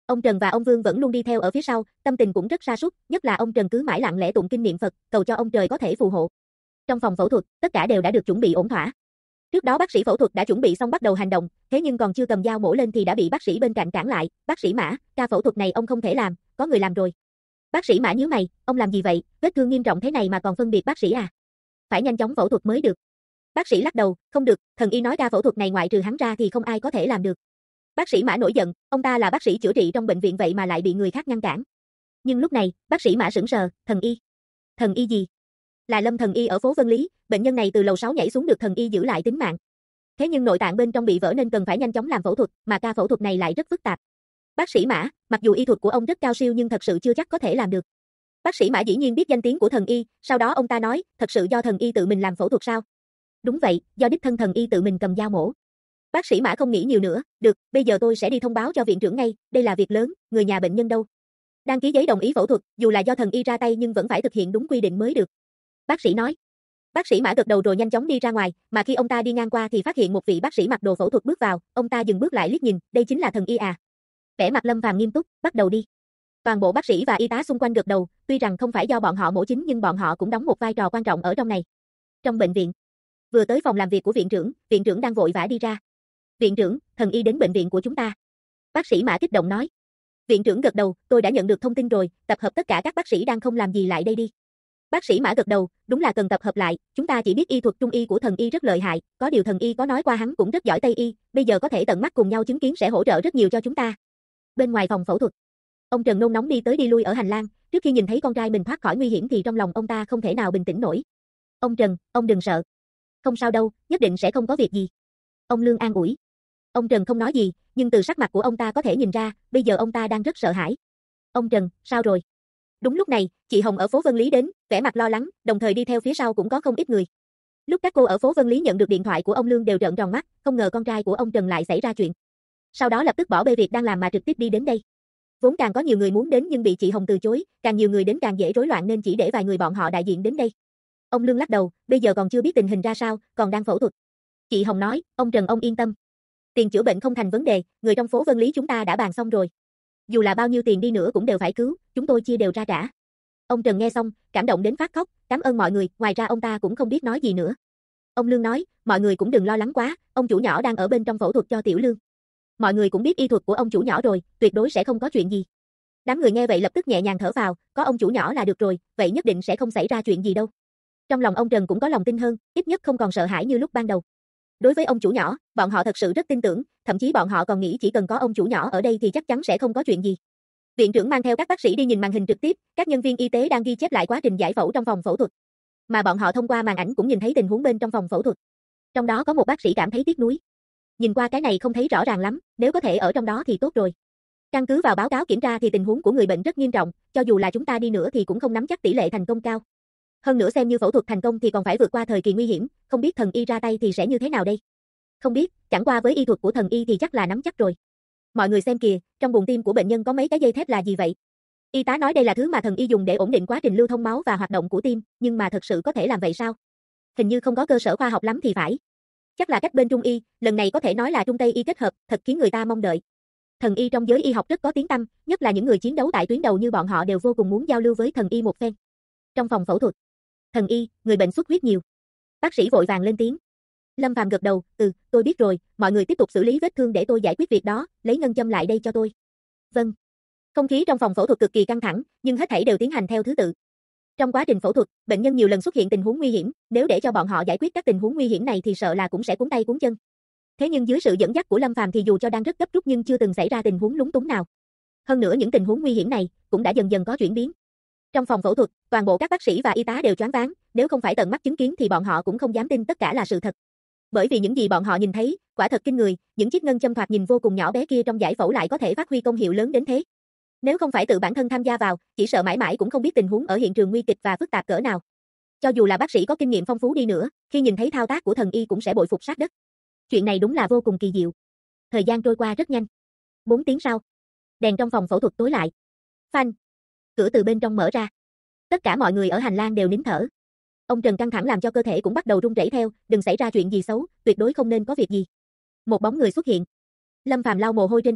Ông Trần và ông Vương vẫn luôn đi theo ở phía sau, tâm tình cũng rất sa sút, nhất là ông Trần cứ mãi lặng lẽ tụng kinh niệm Phật, cầu cho ông trời có thể phù hộ. Trong phòng phẫu thuật, tất cả đều đã được chuẩn bị ổn thỏa. Trước đó bác sĩ phẫu thuật đã chuẩn bị xong bắt đầu hành động, thế nhưng còn chưa cầm dao mổ lên thì đã bị bác sĩ bên cạnh cản lại. Bác sĩ Mã, ca phẫu thuật này ông không thể làm, có người làm rồi. Bác sĩ Mã nhíu mày, ông làm gì vậy, vết thương nghiêm trọng thế này mà còn phân biệt bác sĩ à? Phải nhanh chóng phẫu thuật mới được. Bác sĩ lắc đầu, không được, thần y nói ca phẫu thuật này ngoại trừ hắn ra thì không ai có thể làm được. Bác sĩ Mã nổi giận, ông ta là bác sĩ chữa trị trong bệnh viện vậy mà lại bị người khác ngăn cản. Nhưng lúc này, bác sĩ Mã sững sờ, thần y? Thần y gì? Là Lâm thần y ở phố Vân Lý, bệnh nhân này từ lầu 6 nhảy xuống được thần y giữ lại tính mạng. Thế nhưng nội tạng bên trong bị vỡ nên cần phải nhanh chóng làm phẫu thuật, mà ca phẫu thuật này lại rất phức tạp. Bác sĩ Mã, mặc dù y thuật của ông rất cao siêu nhưng thật sự chưa chắc có thể làm được. Bác sĩ Mã dĩ nhiên biết danh tiếng của thần y, sau đó ông ta nói, thật sự do thần y tự mình làm phẫu thuật sao? Đúng vậy, do đích thân thần y tự mình cầm dao mổ. Bác sĩ Mã không nghĩ nhiều nữa, được, bây giờ tôi sẽ đi thông báo cho viện trưởng ngay, đây là việc lớn, người nhà bệnh nhân đâu? Đăng ký giấy đồng ý phẫu thuật, dù là do thần y ra tay nhưng vẫn phải thực hiện đúng quy định mới được. Bác sĩ nói. Bác sĩ Mã gật đầu rồi nhanh chóng đi ra ngoài, mà khi ông ta đi ngang qua thì phát hiện một vị bác sĩ mặc đồ phẫu thuật bước vào, ông ta dừng bước lại liếc nhìn, đây chính là thần y à? Vẻ mặt Lâm Phàm nghiêm túc, bắt đầu đi. Toàn bộ bác sĩ và y tá xung quanh gật đầu, tuy rằng không phải do bọn họ mổ chính nhưng bọn họ cũng đóng một vai trò quan trọng ở trong này. Trong bệnh viện, vừa tới phòng làm việc của viện trưởng đang vội vã đi ra. Viện trưởng, thần y đến bệnh viện của chúng ta. Bác sĩ Mã kích động nói. Viện trưởng gật đầu, tôi đã nhận được thông tin rồi, tập hợp tất cả các bác sĩ đang không làm gì lại đây đi. Bác sĩ Mã gật đầu, đúng là cần tập hợp lại, chúng ta chỉ biết y thuật trung y của thần y rất lợi hại, có điều thần y có nói qua hắn cũng rất giỏi tây y, bây giờ có thể tận mắt cùng nhau chứng kiến sẽ hỗ trợ rất nhiều cho chúng ta. Bên ngoài phòng phẫu thuật, ông Trần nôn nóng đi tới đi lui ở hành lang, trước khi nhìn thấy con trai mình thoát khỏi nguy hiểm thì trong lòng ông ta không thể nào bình tĩnh nổi. Ông Trần, ông đừng sợ. Không sao đâu, nhất định sẽ không có việc gì. Ông Lương an ủi. Ông Trần không nói gì, nhưng từ sắc mặt của ông ta có thể nhìn ra, bây giờ ông ta đang rất sợ hãi. Ông Trần, sao rồi? Đúng lúc này, chị Hồng ở phố Vân Lý đến, vẻ mặt lo lắng, đồng thời đi theo phía sau cũng có không ít người. Lúc các cô ở phố Vân Lý nhận được điện thoại của ông Lương đều trợn tròn mắt, không ngờ con trai của ông Trần lại xảy ra chuyện. Sau đó lập tức bỏ bê việc đang làm mà trực tiếp đi đến đây. Vốn càng có nhiều người muốn đến nhưng bị chị Hồng từ chối, càng nhiều người đến càng dễ rối loạn nên chỉ để vài người bọn họ đại diện đến đây. Ông Lương lắc đầu, bây giờ còn chưa biết tình hình ra sao, còn đang phẫu thuật. Chị Hồng nói, ông Trần ông yên tâm. Tiền chữa bệnh không thành vấn đề, người trong phố Vân Lý chúng ta đã bàn xong rồi. Dù là bao nhiêu tiền đi nữa cũng đều phải cứu, chúng tôi chia đều ra trả. Ông Trần nghe xong, cảm động đến phát khóc, cảm ơn mọi người, ngoài ra ông ta cũng không biết nói gì nữa. Ông Lương nói, mọi người cũng đừng lo lắng quá, ông chủ nhỏ đang ở bên trong phẫu thuật cho Tiểu Lương. Mọi người cũng biết y thuật của ông chủ nhỏ rồi, tuyệt đối sẽ không có chuyện gì. Đám người nghe vậy lập tức nhẹ nhàng thở vào, có ông chủ nhỏ là được rồi, vậy nhất định sẽ không xảy ra chuyện gì đâu. Trong lòng ông Trần cũng có lòng tin hơn, ít nhất không còn sợ hãi như lúc ban đầu. Đối với ông chủ nhỏ, bọn họ thật sự rất tin tưởng, thậm chí bọn họ còn nghĩ chỉ cần có ông chủ nhỏ ở đây thì chắc chắn sẽ không có chuyện gì. Viện trưởng mang theo các bác sĩ đi nhìn màn hình trực tiếp, các nhân viên y tế đang ghi chép lại quá trình giải phẫu trong phòng phẫu thuật. Mà bọn họ thông qua màn ảnh cũng nhìn thấy tình huống bên trong phòng phẫu thuật. Trong đó có một bác sĩ cảm thấy tiếc nuối. Nhìn qua cái này không thấy rõ ràng lắm, nếu có thể ở trong đó thì tốt rồi. Căn cứ vào báo cáo kiểm tra thì tình huống của người bệnh rất nghiêm trọng, cho dù là chúng ta đi nữa thì cũng không nắm chắc tỷ lệ thành công cao. Hơn nữa xem như phẫu thuật thành công thì còn phải vượt qua thời kỳ nguy hiểm, không biết thần y ra tay thì sẽ như thế nào đây? Không biết, chẳng qua với y thuật của thần y thì chắc là nắm chắc rồi. Mọi người xem kìa, trong buồng tim của bệnh nhân có mấy cái dây thép là gì vậy? Y tá nói đây là thứ mà thần y dùng để ổn định quá trình lưu thông máu và hoạt động của tim, nhưng mà thật sự có thể làm vậy sao? Hình như không có cơ sở khoa học lắm thì phải. Chắc là cách bên Trung y, lần này có thể nói là Trung Tây y kết hợp, thật khiến người ta mong đợi. Thần y trong giới y học rất có tiếng tăm, nhất là những người chiến đấu tại tuyến đầu như bọn họ đều vô cùng muốn giao lưu với thần y một phen. Trong phòng phẫu thuật, thần y, người bệnh xuất huyết nhiều. Bác sĩ vội vàng lên tiếng. Lâm Phàm gật đầu, tôi biết rồi, mọi người tiếp tục xử lý vết thương để tôi giải quyết việc đó, lấy ngân châm lại đây cho tôi. Vâng. Không khí trong phòng phẫu thuật cực kỳ căng thẳng, nhưng hết thảy đều tiến hành theo thứ tự. Trong quá trình phẫu thuật, bệnh nhân nhiều lần xuất hiện tình huống nguy hiểm, nếu để cho bọn họ giải quyết các tình huống nguy hiểm này thì sợ là cũng sẽ cuốn tay cuốn chân. Thế nhưng dưới sự dẫn dắt của Lâm Phàm thì dù cho đang rất gấp rút nhưng chưa từng xảy ra tình huống lúng túng nào. Hơn nữa những tình huống nguy hiểm này cũng đã dần dần có chuyển biến. Trong phòng phẫu thuật, toàn bộ các bác sĩ và y tá đều choáng váng, nếu không phải tận mắt chứng kiến thì bọn họ cũng không dám tin tất cả là sự thật. Bởi vì những gì bọn họ nhìn thấy, quả thật kinh người, những chiếc ngân châm thoạt nhìn vô cùng nhỏ bé kia trong giải phẫu lại có thể phát huy công hiệu lớn đến thế. Nếu không phải tự bản thân tham gia vào, chỉ sợ mãi mãi cũng không biết tình huống ở hiện trường nguy kịch và phức tạp cỡ nào. Cho dù là bác sĩ có kinh nghiệm phong phú đi nữa, khi nhìn thấy thao tác của thần y cũng sẽ bội phục sát đất. Chuyện này đúng là vô cùng kỳ diệu. Thời gian trôi qua rất nhanh. 4 tiếng sau, đèn trong phòng phẫu thuật tối lại. Phanh, cửa từ bên trong mở ra. Tất cả mọi người ở hành lang đều nín thở. Ông Trần căng thẳng làm cho cơ thể cũng bắt đầu run rẩy theo, đừng xảy ra chuyện gì xấu, tuyệt đối không nên có việc gì. Một bóng người xuất hiện. Lâm Phàm lau mồ hôi trên trán,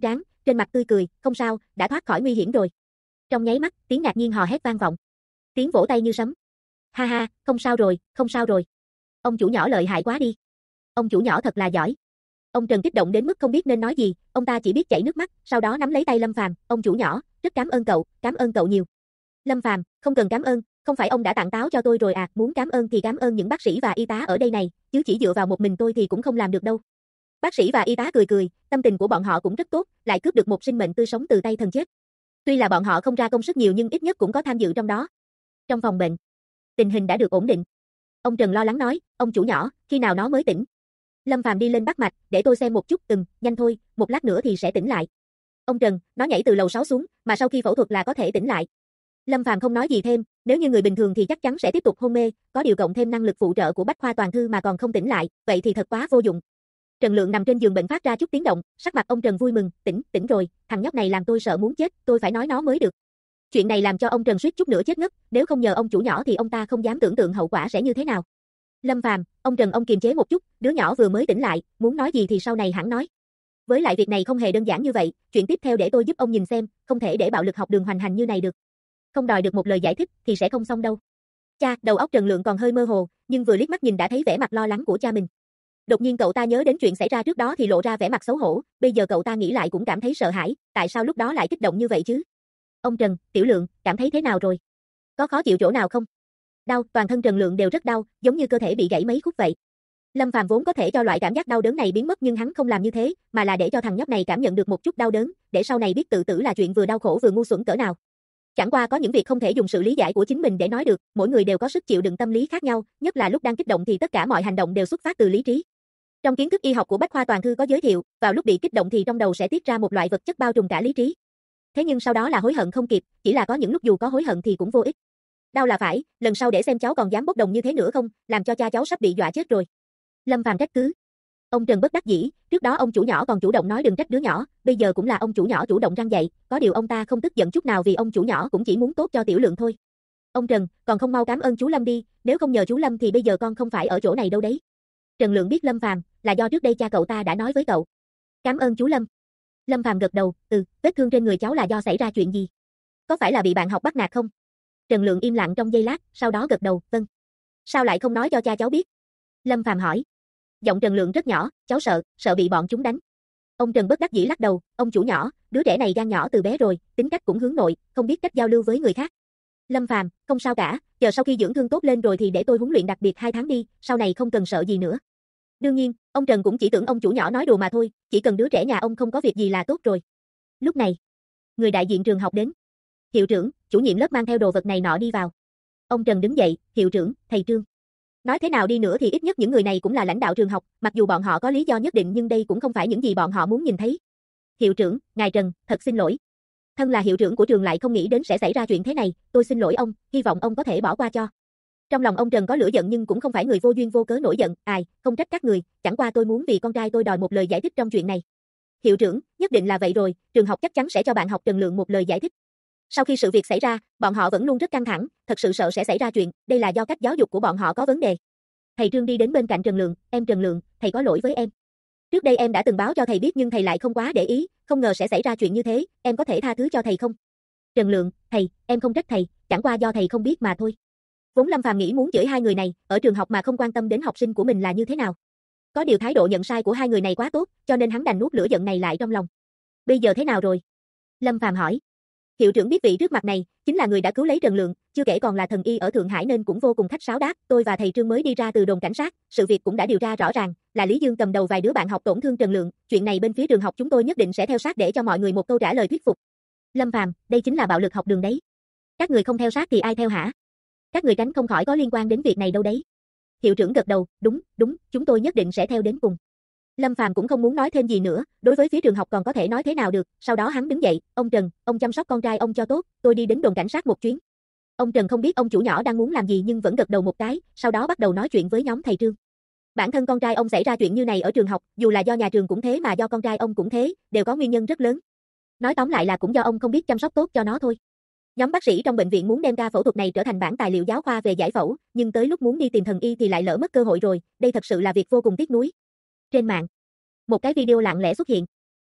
trên mặt tươi cười, không sao, đã thoát khỏi nguy hiểm rồi. Trong nháy mắt, tiếng ngạc nhiên hò hét vang vọng. Tiếng vỗ tay như sấm. Ha ha, không sao rồi, không sao rồi. Ông chủ nhỏ lợi hại quá đi. Ông chủ nhỏ thật là giỏi. Ông Trần kích động đến mức không biết nên nói gì, ông ta chỉ biết chảy nước mắt, sau đó nắm lấy tay Lâm Phàm, ông chủ nhỏ, rất cảm ơn cậu nhiều. Lâm Phàm, không cần cảm ơn, không phải ông đã tặng táo cho tôi rồi à, muốn cảm ơn thì cảm ơn những bác sĩ và y tá ở đây này, chứ chỉ dựa vào một mình tôi thì cũng không làm được đâu. Bác sĩ và y tá cười cười, tâm tình của bọn họ cũng rất tốt, lại cướp được một sinh mệnh tươi sống từ tay thần chết. Tuy là bọn họ không ra công sức nhiều nhưng ít nhất cũng có tham dự trong đó. Trong phòng bệnh, tình hình đã được ổn định. Ông Trần lo lắng nói, ông chủ nhỏ, khi nào nó mới tỉnh? Lâm Phàm đi lên bắt mạch, để tôi xem một chút, nhanh thôi, một lát nữa thì sẽ tỉnh lại. Ông Trần, nó nhảy từ lầu 6 xuống, mà sau khi phẫu thuật là có thể tỉnh lại. Lâm Phàm không nói gì thêm, nếu như người bình thường thì chắc chắn sẽ tiếp tục hôn mê, có điều cộng thêm năng lực phụ trợ của Bách Khoa Toàn Thư mà còn không tỉnh lại, vậy thì thật quá vô dụng. Trần Lượng nằm trên giường bệnh phát ra chút tiếng động, sắc mặt ông Trần vui mừng, tỉnh rồi, thằng nhóc này làm tôi sợ muốn chết, tôi phải nói nó mới được. Chuyện này làm cho ông Trần suýt chút nữa chết ngất, nếu không nhờ ông chủ nhỏ thì ông ta không dám tưởng tượng hậu quả sẽ như thế nào. Lâm Phàm, ông Trần ông kiềm chế một chút, đứa nhỏ vừa mới tỉnh lại, muốn nói gì thì sau này hẳn nói. Với lại việc này không hề đơn giản như vậy, chuyện tiếp theo để tôi giúp ông nhìn xem, không thể để bạo lực học đường hoành hành như này được. Không đòi được một lời giải thích thì sẽ không xong đâu. Cha, đầu óc Trần Lượng còn hơi mơ hồ, nhưng vừa liếc mắt nhìn đã thấy vẻ mặt lo lắng của cha mình. Đột nhiên cậu ta nhớ đến chuyện xảy ra trước đó thì lộ ra vẻ mặt xấu hổ, bây giờ cậu ta nghĩ lại cũng cảm thấy sợ hãi, tại sao lúc đó lại kích động như vậy chứ? Ông Trần, Tiểu Lượng, cảm thấy thế nào rồi? Có khó chịu chỗ nào không? Đau, toàn thân Trần Lượng đều rất đau, giống như cơ thể bị gãy mấy khúc vậy. Lâm Phàm vốn có thể cho loại cảm giác đau đớn này biến mất nhưng hắn không làm như thế, mà là để cho thằng nhóc này cảm nhận được một chút đau đớn, để sau này biết tự tử là chuyện vừa đau khổ vừa ngu xuẩn cỡ nào. Chẳng qua có những việc không thể dùng sự lý giải của chính mình để nói được, mỗi người đều có sức chịu đựng tâm lý khác nhau, nhất là lúc đang kích động thì tất cả mọi hành động đều xuất phát từ lý trí. Trong kiến thức y học của Bách Khoa Toàn Thư có giới thiệu, vào lúc bị kích động thì trong đầu sẽ tiết ra một loại vật chất bao trùm cả lý trí. Thế nhưng sau đó là hối hận không kịp, chỉ là có những lúc dù có hối hận thì cũng vô ích. Đau là phải, lần sau để xem cháu còn dám bốc đồng như thế nữa không, làm cho cha cháu sắp bị dọa chết rồi. Lâm Phàm trách cứ. Ông Trần bất đắc dĩ, trước đó ông chủ nhỏ còn chủ động nói đừng trách đứa nhỏ, bây giờ cũng là ông chủ nhỏ chủ động răn dạy, có điều ông ta không tức giận chút nào vì ông chủ nhỏ cũng chỉ muốn tốt cho Tiểu Lượng thôi. Ông Trần, còn không mau cảm ơn chú Lâm đi, nếu không nhờ chú Lâm thì bây giờ con không phải ở chỗ này đâu đấy. Trần Lượng biết Lâm Phàm là do trước đây cha cậu ta đã nói với cậu. Cảm ơn chú Lâm. Lâm Phàm gật đầu, vết thương trên người cháu là do xảy ra chuyện gì? Có phải là bị bạn học bắt nạt không? Trần Lượng im lặng trong giây lát, sau đó gật đầu, vâng. Sao lại không nói cho cha cháu biết? Lâm Phàm hỏi. Giọng Trần Lượng rất nhỏ, cháu sợ bị bọn chúng đánh. Ông Trần bất đắc dĩ lắc đầu, ông chủ nhỏ, đứa trẻ này gan nhỏ từ bé rồi, tính cách cũng hướng nội, không biết cách giao lưu với người khác. Lâm Phàm, không sao cả, chờ sau khi dưỡng thương tốt lên rồi thì để tôi huấn luyện đặc biệt 2 tháng đi, sau này không cần sợ gì nữa. Đương nhiên, ông Trần cũng chỉ tưởng ông chủ nhỏ nói đùa mà thôi, chỉ cần đứa trẻ nhà ông không có việc gì là tốt rồi. Lúc này, người đại diện trường học đến. Hiệu trưởng, chủ nhiệm lớp mang theo đồ vật này nọ đi vào. Ông Trần đứng dậy, hiệu trưởng, thầy Trương. Nói thế nào đi nữa thì ít nhất những người này cũng là lãnh đạo trường học, mặc dù bọn họ có lý do nhất định nhưng đây cũng không phải những gì bọn họ muốn nhìn thấy. Hiệu trưởng, ngài Trần, thật xin lỗi. Thân là hiệu trưởng của trường lại không nghĩ đến sẽ xảy ra chuyện thế này, tôi xin lỗi ông, hy vọng ông có thể bỏ qua cho. Trong lòng ông Trần có lửa giận nhưng cũng không phải người vô duyên vô cớ nổi giận, không trách các người, chẳng qua tôi muốn vì con trai tôi đòi một lời giải thích trong chuyện này. Hiệu trưởng, nhất định là vậy rồi, trường học chắc chắn sẽ cho bạn học Trần Lượng một lời giải thích. Sau khi sự việc xảy ra, bọn họ vẫn luôn rất căng thẳng, thật sự sợ sẽ xảy ra chuyện, đây là do cách giáo dục của bọn họ có vấn đề. Thầy Trương đi đến bên cạnh Trần Lượng, em Trần Lượng, thầy có lỗi với em. Trước đây em đã từng báo cho thầy biết nhưng thầy lại không quá để ý, không ngờ sẽ xảy ra chuyện như thế, em có thể tha thứ cho thầy không? Trần Lượng, thầy, em không trách thầy, chẳng qua do thầy không biết mà thôi. Vốn Lâm Phàm nghĩ muốn chửi hai người này, ở trường học mà không quan tâm đến học sinh của mình là như thế nào. Có điều thái độ nhận sai của hai người này quá tốt, cho nên hắn đành nuốt lửa giận này lại trong lòng. Bây giờ thế nào rồi? Lâm Phàm hỏi. Hiệu trưởng biết vị trước mặt này, chính là người đã cứu lấy Trần Lượng, chưa kể còn là thần y ở Thượng Hải nên cũng vô cùng khách sáo đáp, tôi và thầy Trương mới đi ra từ đồn cảnh sát, sự việc cũng đã điều tra rõ ràng, là Lý Dương cầm đầu vài đứa bạn học tổn thương Trần Lượng, chuyện này bên phía trường học chúng tôi nhất định sẽ theo sát để cho mọi người một câu trả lời thuyết phục. Lâm Phàm, đây chính là bạo lực học đường đấy. Các người không theo sát thì ai theo hả? Các người tránh không khỏi có liên quan đến việc này đâu đấy. Hiệu trưởng gật đầu, đúng, chúng tôi nhất định sẽ theo đến cùng. Lâm Phàm cũng không muốn nói thêm gì nữa, đối với phía trường học còn có thể nói thế nào được, sau đó hắn đứng dậy, ông Trần, ông chăm sóc con trai ông cho tốt, tôi đi đến đồn cảnh sát một chuyến. Ông Trần không biết ông chủ nhỏ đang muốn làm gì nhưng vẫn gật đầu một cái, sau đó bắt đầu nói chuyện với nhóm thầy Trương. Bản thân con trai ông xảy ra chuyện như này ở trường học, dù là do nhà trường cũng thế mà do con trai ông cũng thế, đều có nguyên nhân rất lớn. Nói tóm lại là cũng do ông không biết chăm sóc tốt cho nó thôi. Nhóm bác sĩ trong bệnh viện muốn đem ca phẫu thuật này trở thành bản tài liệu giáo khoa về giải phẫu, nhưng tới lúc muốn đi tìm thần y thì lại lỡ mất cơ hội rồi, đây thật sự là việc vô cùng tiếc nuối. Trên mạng, một cái video lặng lẽ xuất hiện.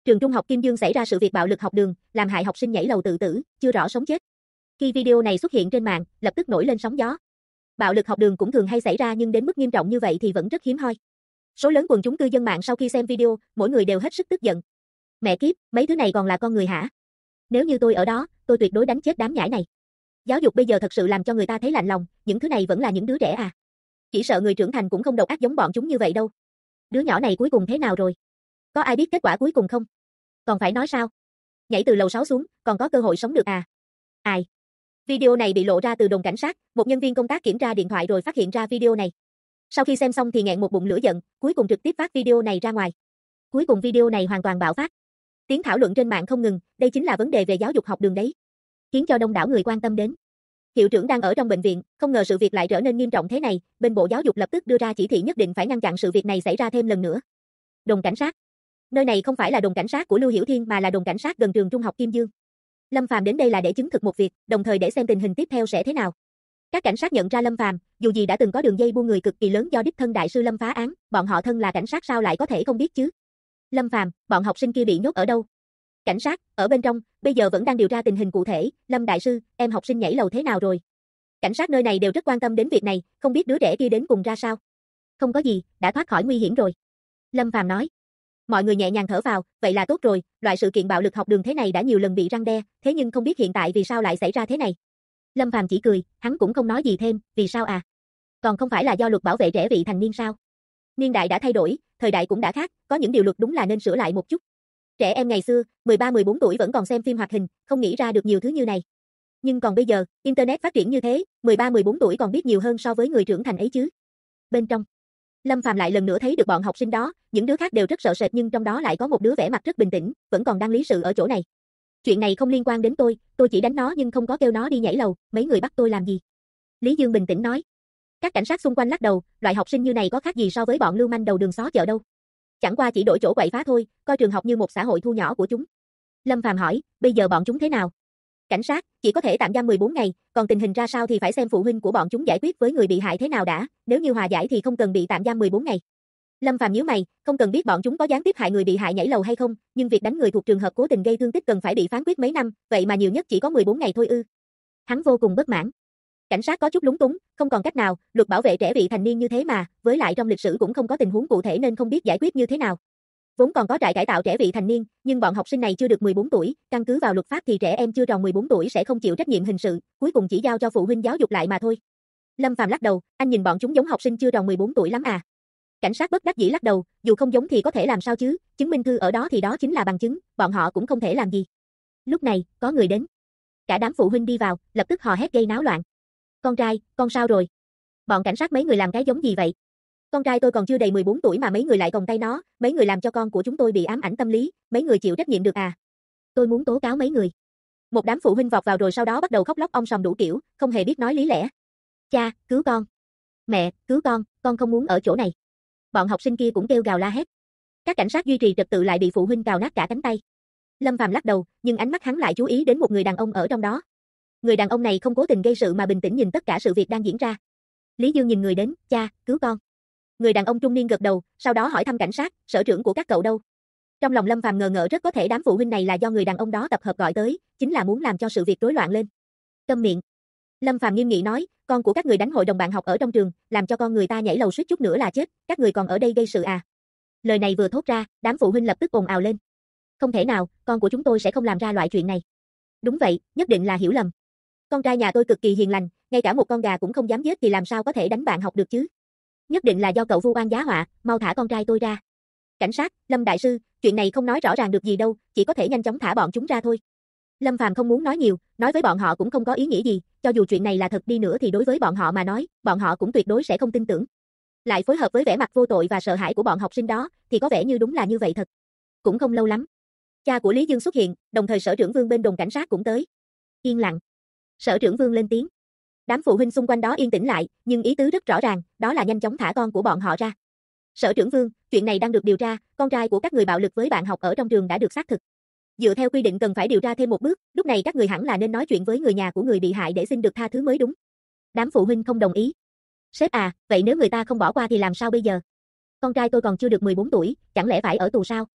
Trường trung học Kim Dương xảy ra sự việc bạo lực học đường, làm hại học sinh nhảy lầu tự tử, chưa rõ sống chết. Khi video này xuất hiện trên mạng, lập tức nổi lên sóng gió. Bạo lực học đường cũng thường hay xảy ra nhưng đến mức nghiêm trọng như vậy thì vẫn rất hiếm hoi. Số lớn quần chúng cư dân mạng sau khi xem video, mỗi người đều hết sức tức giận. Mẹ kiếp, mấy thứ này còn là con người hả? Nếu như tôi ở đó, tôi tuyệt đối đánh chết đám nhãi này. Giáo dục bây giờ thật sự làm cho người ta thấy lạnh lòng, những thứ này vẫn là những đứa trẻ à. Chỉ sợ người trưởng thành cũng không độc ác giống bọn chúng như vậy đâu. Đứa nhỏ này cuối cùng thế nào rồi? Có ai biết kết quả cuối cùng không? Còn phải nói sao? Nhảy từ lầu 6 xuống, còn có cơ hội sống được à? Ai? Video này bị lộ ra từ đồn cảnh sát, một nhân viên công tác kiểm tra điện thoại rồi phát hiện ra video này. Sau khi xem xong thì nghẹn một bụng lửa giận, cuối cùng trực tiếp phát video này ra ngoài. Cuối cùng video này hoàn toàn bạo phát. Tiếng thảo luận trên mạng không ngừng, đây chính là vấn đề về giáo dục học đường đấy. Khiến cho đông đảo người quan tâm đến. Hiệu trưởng đang ở trong bệnh viện, không ngờ sự việc lại trở nên nghiêm trọng thế này, bên Bộ Giáo dục lập tức đưa ra chỉ thị nhất định phải ngăn chặn sự việc này xảy ra thêm lần nữa. Đồn cảnh sát. Nơi này không phải là đồn cảnh sát của Lưu Hiểu Thiên mà là đồn cảnh sát gần trường trung học Kim Dương. Lâm Phàm đến đây là để chứng thực một việc, đồng thời để xem tình hình tiếp theo sẽ thế nào. Các cảnh sát nhận ra Lâm Phàm, dù gì đã từng có đường dây buôn người cực kỳ lớn do đích thân đại sư Lâm phá án, bọn họ thân là cảnh sát sao lại có thể không biết chứ? Lâm Phàm, bọn học sinh kia bị nhốt ở đâu? Cảnh sát, ở bên trong, bây giờ vẫn đang điều tra tình hình cụ thể. Lâm đại sư, em học sinh nhảy lầu thế nào rồi? Cảnh sát nơi này đều rất quan tâm đến việc này, không biết đứa trẻ kia đến cùng ra sao. Không có gì, đã thoát khỏi nguy hiểm rồi. Lâm Phàm nói. Mọi người nhẹ nhàng thở vào, vậy là tốt rồi, loại sự kiện bạo lực học đường thế này đã nhiều lần bị răn đe, thế nhưng không biết hiện tại vì sao lại xảy ra thế này. Lâm Phàm chỉ cười, hắn cũng không nói gì thêm, vì sao à? Còn không phải là do luật bảo vệ trẻ vị thành niên sao? Niên đại đã thay đổi, thời đại cũng đã khác, có những điều luật đúng là nên sửa lại một chút. Trẻ em ngày xưa, 13-14 tuổi vẫn còn xem phim hoạt hình, không nghĩ ra được nhiều thứ như này. Nhưng còn bây giờ, Internet phát triển như thế, 13-14 tuổi còn biết nhiều hơn so với người trưởng thành ấy chứ. Bên trong, Lâm Phàm lại lần nữa thấy được bọn học sinh đó, những đứa khác đều rất sợ sệt nhưng trong đó lại có một đứa vẻ mặt rất bình tĩnh, vẫn còn đang lý sự ở chỗ này. Chuyện này không liên quan đến tôi chỉ đánh nó nhưng không có kêu nó đi nhảy lầu, mấy người bắt tôi làm gì? Lý Dương bình tĩnh nói. Các cảnh sát xung quanh lắc đầu, loại học sinh như này có khác gì so với bọn lưu manh đầu đường xó chợ đâu. Chẳng qua chỉ đổi chỗ quậy phá thôi, coi trường học như một xã hội thu nhỏ của chúng. Lâm Phàm hỏi, bây giờ bọn chúng thế nào? Cảnh sát, chỉ có thể tạm giam 14 ngày, còn tình hình ra sao thì phải xem phụ huynh của bọn chúng giải quyết với người bị hại thế nào đã, nếu như hòa giải thì không cần bị tạm giam 14 ngày. Lâm Phàm nhíu mày, không cần biết bọn chúng có gián tiếp hại người bị hại nhảy lầu hay không, nhưng việc đánh người thuộc trường hợp cố tình gây thương tích cần phải bị phán quyết mấy năm, vậy mà nhiều nhất chỉ có 14 ngày thôi ư? Hắn vô cùng bất mãn. Cảnh sát có chút lúng túng, không còn cách nào, luật bảo vệ trẻ vị thành niên như thế mà, với lại trong lịch sử cũng không có tình huống cụ thể nên không biết giải quyết như thế nào. Vốn còn có trại cải tạo trẻ vị thành niên, nhưng bọn học sinh này chưa được 14 tuổi, căn cứ vào luật pháp thì trẻ em chưa tròn 14 tuổi sẽ không chịu trách nhiệm hình sự, cuối cùng chỉ giao cho phụ huynh giáo dục lại mà thôi. Lâm Phàm lắc đầu, anh nhìn bọn chúng giống học sinh chưa tròn 14 tuổi lắm à? Cảnh sát bất đắc dĩ lắc đầu, dù không giống thì có thể làm sao chứ, chứng minh thư ở đó thì đó chính là bằng chứng, bọn họ cũng không thể làm gì. Lúc này, có người đến. Cả đám phụ huynh đi vào, lập tức hò hét gây náo loạn. Con trai, con sao rồi? Bọn cảnh sát mấy người làm cái giống gì vậy? Con trai tôi còn chưa đầy 14 tuổi mà mấy người lại còng tay nó, mấy người làm cho con của chúng tôi bị ám ảnh tâm lý, mấy người chịu trách nhiệm được à? Tôi muốn tố cáo mấy người. Một đám phụ huynh vọt vào rồi sau đó bắt đầu khóc lóc om sòm đủ kiểu, không hề biết nói lý lẽ. Cha, cứu con. Mẹ, cứu con không muốn ở chỗ này. Bọn học sinh kia cũng kêu gào la hét. Các cảnh sát duy trì trật tự lại bị phụ huynh cào nát cả cánh tay. Lâm Phàm lắc đầu, nhưng ánh mắt hắn lại chú ý đến một người đàn ông ở trong đó. Người đàn ông này không cố tình gây sự mà bình tĩnh nhìn tất cả sự việc đang diễn ra. Lý Dương nhìn người đến, cha, cứu con. Người đàn ông trung niên gật đầu, sau đó hỏi thăm cảnh sát, sở trưởng của các cậu đâu? Trong lòng Lâm Phàm ngờ ngợ rất có thể đám phụ huynh này là do người đàn ông đó tập hợp gọi tới, chính là muốn làm cho sự việc rối loạn lên. Câm miệng. Lâm Phàm nghiêm nghị nói, con của các người đánh hội đồng bạn học ở trong trường, làm cho con người ta nhảy lầu suýt chút nữa là chết, các người còn ở đây gây sự à? Lời này vừa thốt ra, đám phụ huynh lập tức ồn ào lên. Không thể nào, con của chúng tôi sẽ không làm ra loại chuyện này. Đúng vậy, nhất định là hiểu lầm. Con trai nhà tôi cực kỳ hiền lành, ngay cả một con gà cũng không dám giết thì làm sao có thể đánh bạn học được chứ? Nhất định là do cậu vu oan giá họa, mau thả con trai tôi ra. Cảnh sát, Lâm đại sư, chuyện này không nói rõ ràng được gì đâu, chỉ có thể nhanh chóng thả bọn chúng ra thôi. Lâm Phàm không muốn nói nhiều, nói với bọn họ cũng không có ý nghĩa gì, cho dù chuyện này là thật đi nữa thì đối với bọn họ mà nói, bọn họ cũng tuyệt đối sẽ không tin tưởng. Lại phối hợp với vẻ mặt vô tội và sợ hãi của bọn học sinh đó, thì có vẻ như đúng là như vậy thật. Cũng không lâu lắm, cha của Lý Dương xuất hiện, đồng thời sở trưởng Vương bên đồn cảnh sát cũng tới. Yên lặng. Sở trưởng Vương lên tiếng. Đám phụ huynh xung quanh đó yên tĩnh lại, nhưng ý tứ rất rõ ràng, đó là nhanh chóng thả con của bọn họ ra. Sở trưởng Vương, chuyện này đang được điều tra, con trai của các người bạo lực với bạn học ở trong trường đã được xác thực. Dựa theo quy định cần phải điều tra thêm một bước, lúc này các người hẳn là nên nói chuyện với người nhà của người bị hại để xin được tha thứ mới đúng. Đám phụ huynh không đồng ý. Sếp à, vậy nếu người ta không bỏ qua thì làm sao bây giờ? Con trai tôi còn chưa được 14 tuổi, chẳng lẽ phải ở tù sao?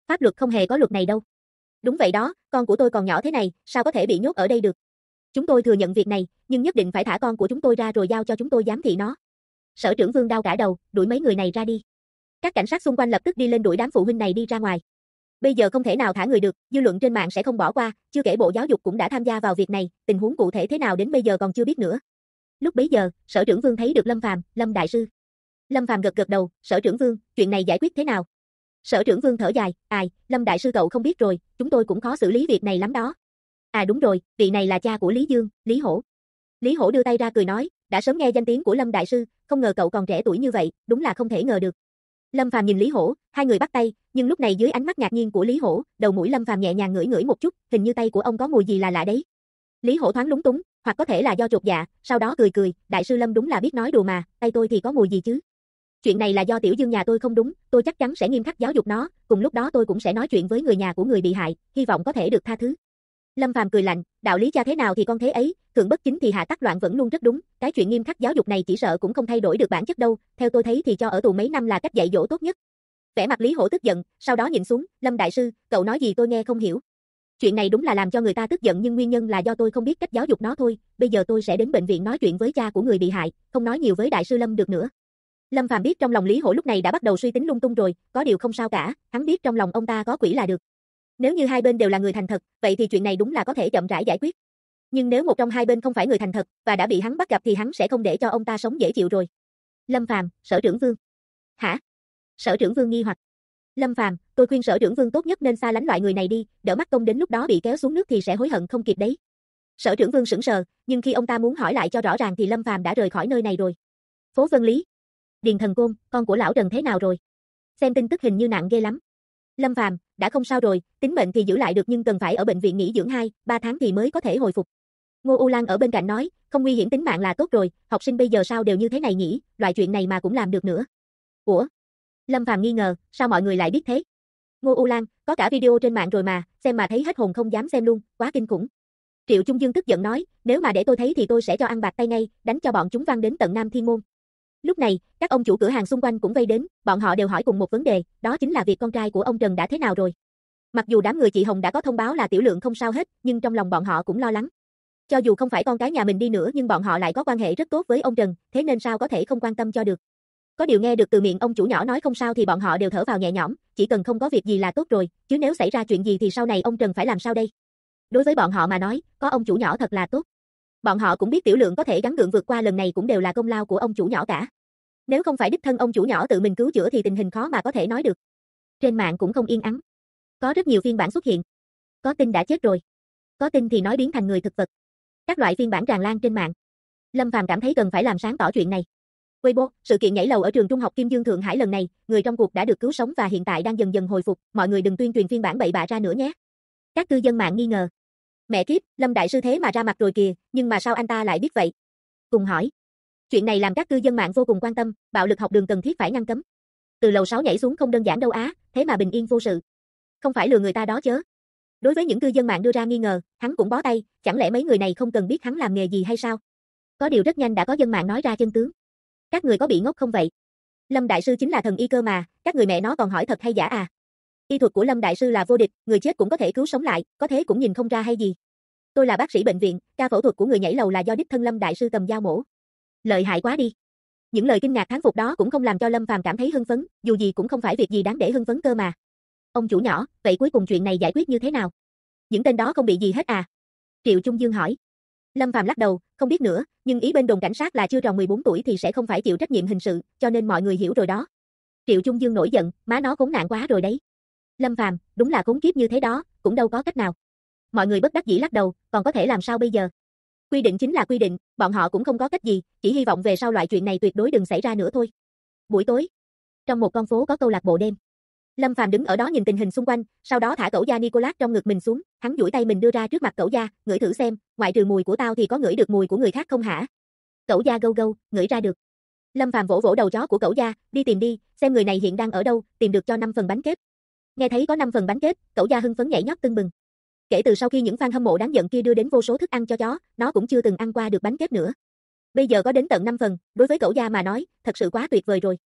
Pháp luật không hề có luật này đâu. Đúng vậy đó, con của tôi còn nhỏ thế này, sao có thể bị nhốt ở đây được? Chúng tôi thừa nhận việc này, nhưng nhất định phải thả con của chúng tôi ra rồi giao cho chúng tôi giám thị nó. Sở trưởng Vương đau cả đầu, đuổi mấy người này ra đi. Các cảnh sát xung quanh lập tức đi lên đuổi đám phụ huynh này đi ra ngoài. Bây giờ không thể nào thả người được, dư luận trên mạng sẽ không bỏ qua, chưa kể Bộ Giáo dục cũng đã tham gia vào việc này, tình huống cụ thể thế nào đến bây giờ còn chưa biết nữa. Lúc bấy giờ, Sở trưởng Vương thấy được Lâm Phàm, Lâm đại sư. Lâm Phàm gật gật đầu, Sở trưởng Vương, chuyện này giải quyết thế nào? Sở trưởng Vương thở dài, Lâm đại sư cậu không biết rồi, chúng tôi cũng khó xử lý việc này lắm đó. À đúng rồi, vị này là cha của Lý Dương, Lý Hổ. Lý Hổ đưa tay ra cười nói, đã sớm nghe danh tiếng của Lâm đại sư, không ngờ cậu còn trẻ tuổi như vậy, đúng là không thể ngờ được. Lâm Phàm nhìn Lý Hổ, hai người bắt tay, nhưng lúc này dưới ánh mắt ngạc nhiên của Lý Hổ, đầu mũi Lâm Phàm nhẹ nhàng ngửi ngửi một chút, hình như tay của ông có mùi gì là lạ đấy. Lý Hổ thoáng lúng túng, hoặc có thể là do chột dạ, sau đó cười cười, đại sư Lâm đúng là biết nói đùa mà, tay tôi thì có mùi gì chứ? Chuyện này là do Tiểu Dương nhà tôi không đúng, tôi chắc chắn sẽ nghiêm khắc giáo dục nó, cùng lúc đó tôi cũng sẽ nói chuyện với người nhà của người bị hại, hy vọng có thể được tha thứ. Lâm Phàm cười lạnh, đạo lý cha thế nào thì con thế ấy, thượng bất chính thì hạ tắc loạn vẫn luôn rất đúng, cái chuyện nghiêm khắc giáo dục này chỉ sợ cũng không thay đổi được bản chất đâu, theo tôi thấy thì cho ở tù mấy năm là cách dạy dỗ tốt nhất. Vẻ mặt Lý Hổ tức giận, sau đó nhìn xuống, Lâm đại sư, cậu nói gì tôi nghe không hiểu. Chuyện này đúng là làm cho người ta tức giận nhưng nguyên nhân là do tôi không biết cách giáo dục nó thôi, bây giờ tôi sẽ đến bệnh viện nói chuyện với cha của người bị hại, không nói nhiều với đại sư Lâm được nữa. Lâm Phàm biết trong lòng Lý Hổ lúc này đã bắt đầu suy tính lung tung rồi, có điều không sao cả, hắn biết trong lòng ông ta có quỷ là được. Nếu như hai bên đều là người thành thật, vậy thì chuyện này đúng là có thể chậm rãi giải quyết. Nhưng nếu một trong hai bên không phải người thành thật và đã bị hắn bắt gặp thì hắn sẽ không để cho ông ta sống dễ chịu rồi. Lâm Phàm, Sở trưởng Vương. Hả? Sở trưởng Vương nghi hoặc. Lâm Phàm, tôi khuyên Sở trưởng Vương tốt nhất nên xa lánh loại người này đi, đỡ mắc công đến lúc đó bị kéo xuống nước thì sẽ hối hận không kịp đấy. Sở trưởng Vương sững sờ, nhưng khi ông ta muốn hỏi lại cho rõ ràng thì Lâm Phàm đã rời khỏi nơi này rồi. Phố Vân Lý. Điền Thần Côn, con của lão Trần thế nào rồi? Xem tin tức hình như nặng ghê lắm. Lâm Phàm, đã không sao rồi, tính mệnh thì giữ lại được nhưng cần phải ở bệnh viện nghỉ dưỡng 2-3 tháng thì mới có thể hồi phục. Ngô U Lan ở bên cạnh nói, không nguy hiểm tính mạng là tốt rồi, học sinh bây giờ sao đều như thế này nhỉ, loại chuyện này mà cũng làm được nữa. Ủa? Lâm Phàm nghi ngờ, sao mọi người lại biết thế? Ngô U Lan, có cả video trên mạng rồi mà, xem mà thấy hết hồn không dám xem luôn, quá kinh khủng. Triệu Trung Dương tức giận nói, nếu mà để tôi thấy thì tôi sẽ cho ăn bạc tay ngay, đánh cho bọn chúng văng đến tận Nam Thiên Môn. Lúc này, các ông chủ cửa hàng xung quanh cũng vây đến, bọn họ đều hỏi cùng một vấn đề, đó chính là việc con trai của ông Trần đã thế nào rồi. Mặc dù đám người chị Hồng đã có thông báo là Tiểu Lượng không sao hết, nhưng trong lòng bọn họ cũng lo lắng. Cho dù không phải con cái nhà mình đi nữa nhưng bọn họ lại có quan hệ rất tốt với ông Trần, thế nên sao có thể không quan tâm cho được. Có điều nghe được từ miệng ông chủ nhỏ nói không sao thì bọn họ đều thở vào nhẹ nhõm, chỉ cần không có việc gì là tốt rồi, chứ nếu xảy ra chuyện gì thì sau này ông Trần phải làm sao đây? Đối với bọn họ mà nói, có ông chủ nhỏ thật là tốt. Bọn họ cũng biết Tiểu Lượng có thể gắng gượng vượt qua lần này cũng đều là công lao của ông chủ nhỏ cả. Nếu không phải đích thân ông chủ nhỏ tự mình cứu chữa thì tình hình khó mà có thể nói được. Trên mạng cũng không yên ắng. Có rất nhiều phiên bản xuất hiện. Có tin đã chết rồi. Có tin thì nói biến thành người thực vật. Các loại phiên bản tràn lan trên mạng. Lâm Phàm cảm thấy cần phải làm sáng tỏ chuyện này. Weibo, sự kiện nhảy lầu ở trường trung học Kim Dương Thượng Hải lần này, người trong cuộc đã được cứu sống và hiện tại đang dần dần hồi phục, mọi người đừng tuyên truyền phiên bản bậy bạ ra nữa nhé. Các cư dân mạng nghi ngờ. Mẹ kiếp, Lâm đại sư thế mà ra mặt rồi kìa, nhưng mà sao anh ta lại biết vậy? Cùng hỏi. Chuyện này làm các cư dân mạng vô cùng quan tâm, bạo lực học đường cần thiết phải ngăn cấm. Từ lầu 6 nhảy xuống không đơn giản đâu á, thế mà bình yên vô sự. Không phải lừa người ta đó chớ. Đối với những cư dân mạng đưa ra nghi ngờ, hắn cũng bó tay, chẳng lẽ mấy người này không cần biết hắn làm nghề gì hay sao? Có điều rất nhanh đã có dân mạng nói ra chân tướng. Các người có bị ngốc không vậy? Lâm đại sư chính là thần y cơ mà, các người mẹ nó còn hỏi thật hay giả à? Y thuật của Lâm đại sư là vô địch, người chết cũng có thể cứu sống lại, có thế cũng nhìn không ra hay gì? Tôi là bác sĩ bệnh viện, ca phẫu thuật của người nhảy lầu là do đích thân Lâm đại sư cầm dao mổ. Lợi hại quá đi. Những lời kinh ngạc thán phục đó cũng không làm cho Lâm Phàm cảm thấy hưng phấn, dù gì cũng không phải việc gì đáng để hưng phấn cơ mà. Ông chủ nhỏ, vậy cuối cùng chuyện này giải quyết như thế nào? Những tên đó không bị gì hết à? Triệu Trung Dương hỏi. Lâm Phàm lắc đầu, không biết nữa, nhưng ý bên đồn cảnh sát là chưa tròn 14 tuổi thì sẽ không phải chịu trách nhiệm hình sự, cho nên mọi người hiểu rồi đó. Triệu Trung Dương nổi giận, má nó khốn nạn quá rồi đấy. Lâm Phàm, đúng là khốn kiếp như thế đó, cũng đâu có cách nào. Mọi người bất đắc dĩ lắc đầu, còn có thể làm sao bây giờ? Quy định chính là quy định, bọn họ cũng không có cách gì, chỉ hy vọng về sau loại chuyện này tuyệt đối đừng xảy ra nữa thôi. Buổi tối, trong một con phố có câu lạc bộ đêm. Lâm Phàm đứng ở đó nhìn tình hình xung quanh, sau đó thả cẩu da Nicolas trong ngực mình xuống, hắn duỗi tay mình đưa ra trước mặt cẩu da, ngửi thử xem, ngoại trừ mùi của tao thì có ngửi được mùi của người khác không hả? Cẩu da gâu gâu, ngửi ra được. Lâm Phàm vỗ vỗ đầu chó của cẩu da, đi tìm đi, xem người này hiện đang ở đâu, tìm được cho 5 phần bánh kếp. Nghe thấy có 5 phần bánh kếp, cẩu da hưng phấn nhảy nhót tưng bừng. Kể từ sau khi những fan hâm mộ đáng giận kia đưa đến vô số thức ăn cho chó, nó cũng chưa từng ăn qua được bánh kếp nữa. Bây giờ có đến tận 5 phần, đối với cẩu da mà nói, thật sự quá tuyệt vời rồi.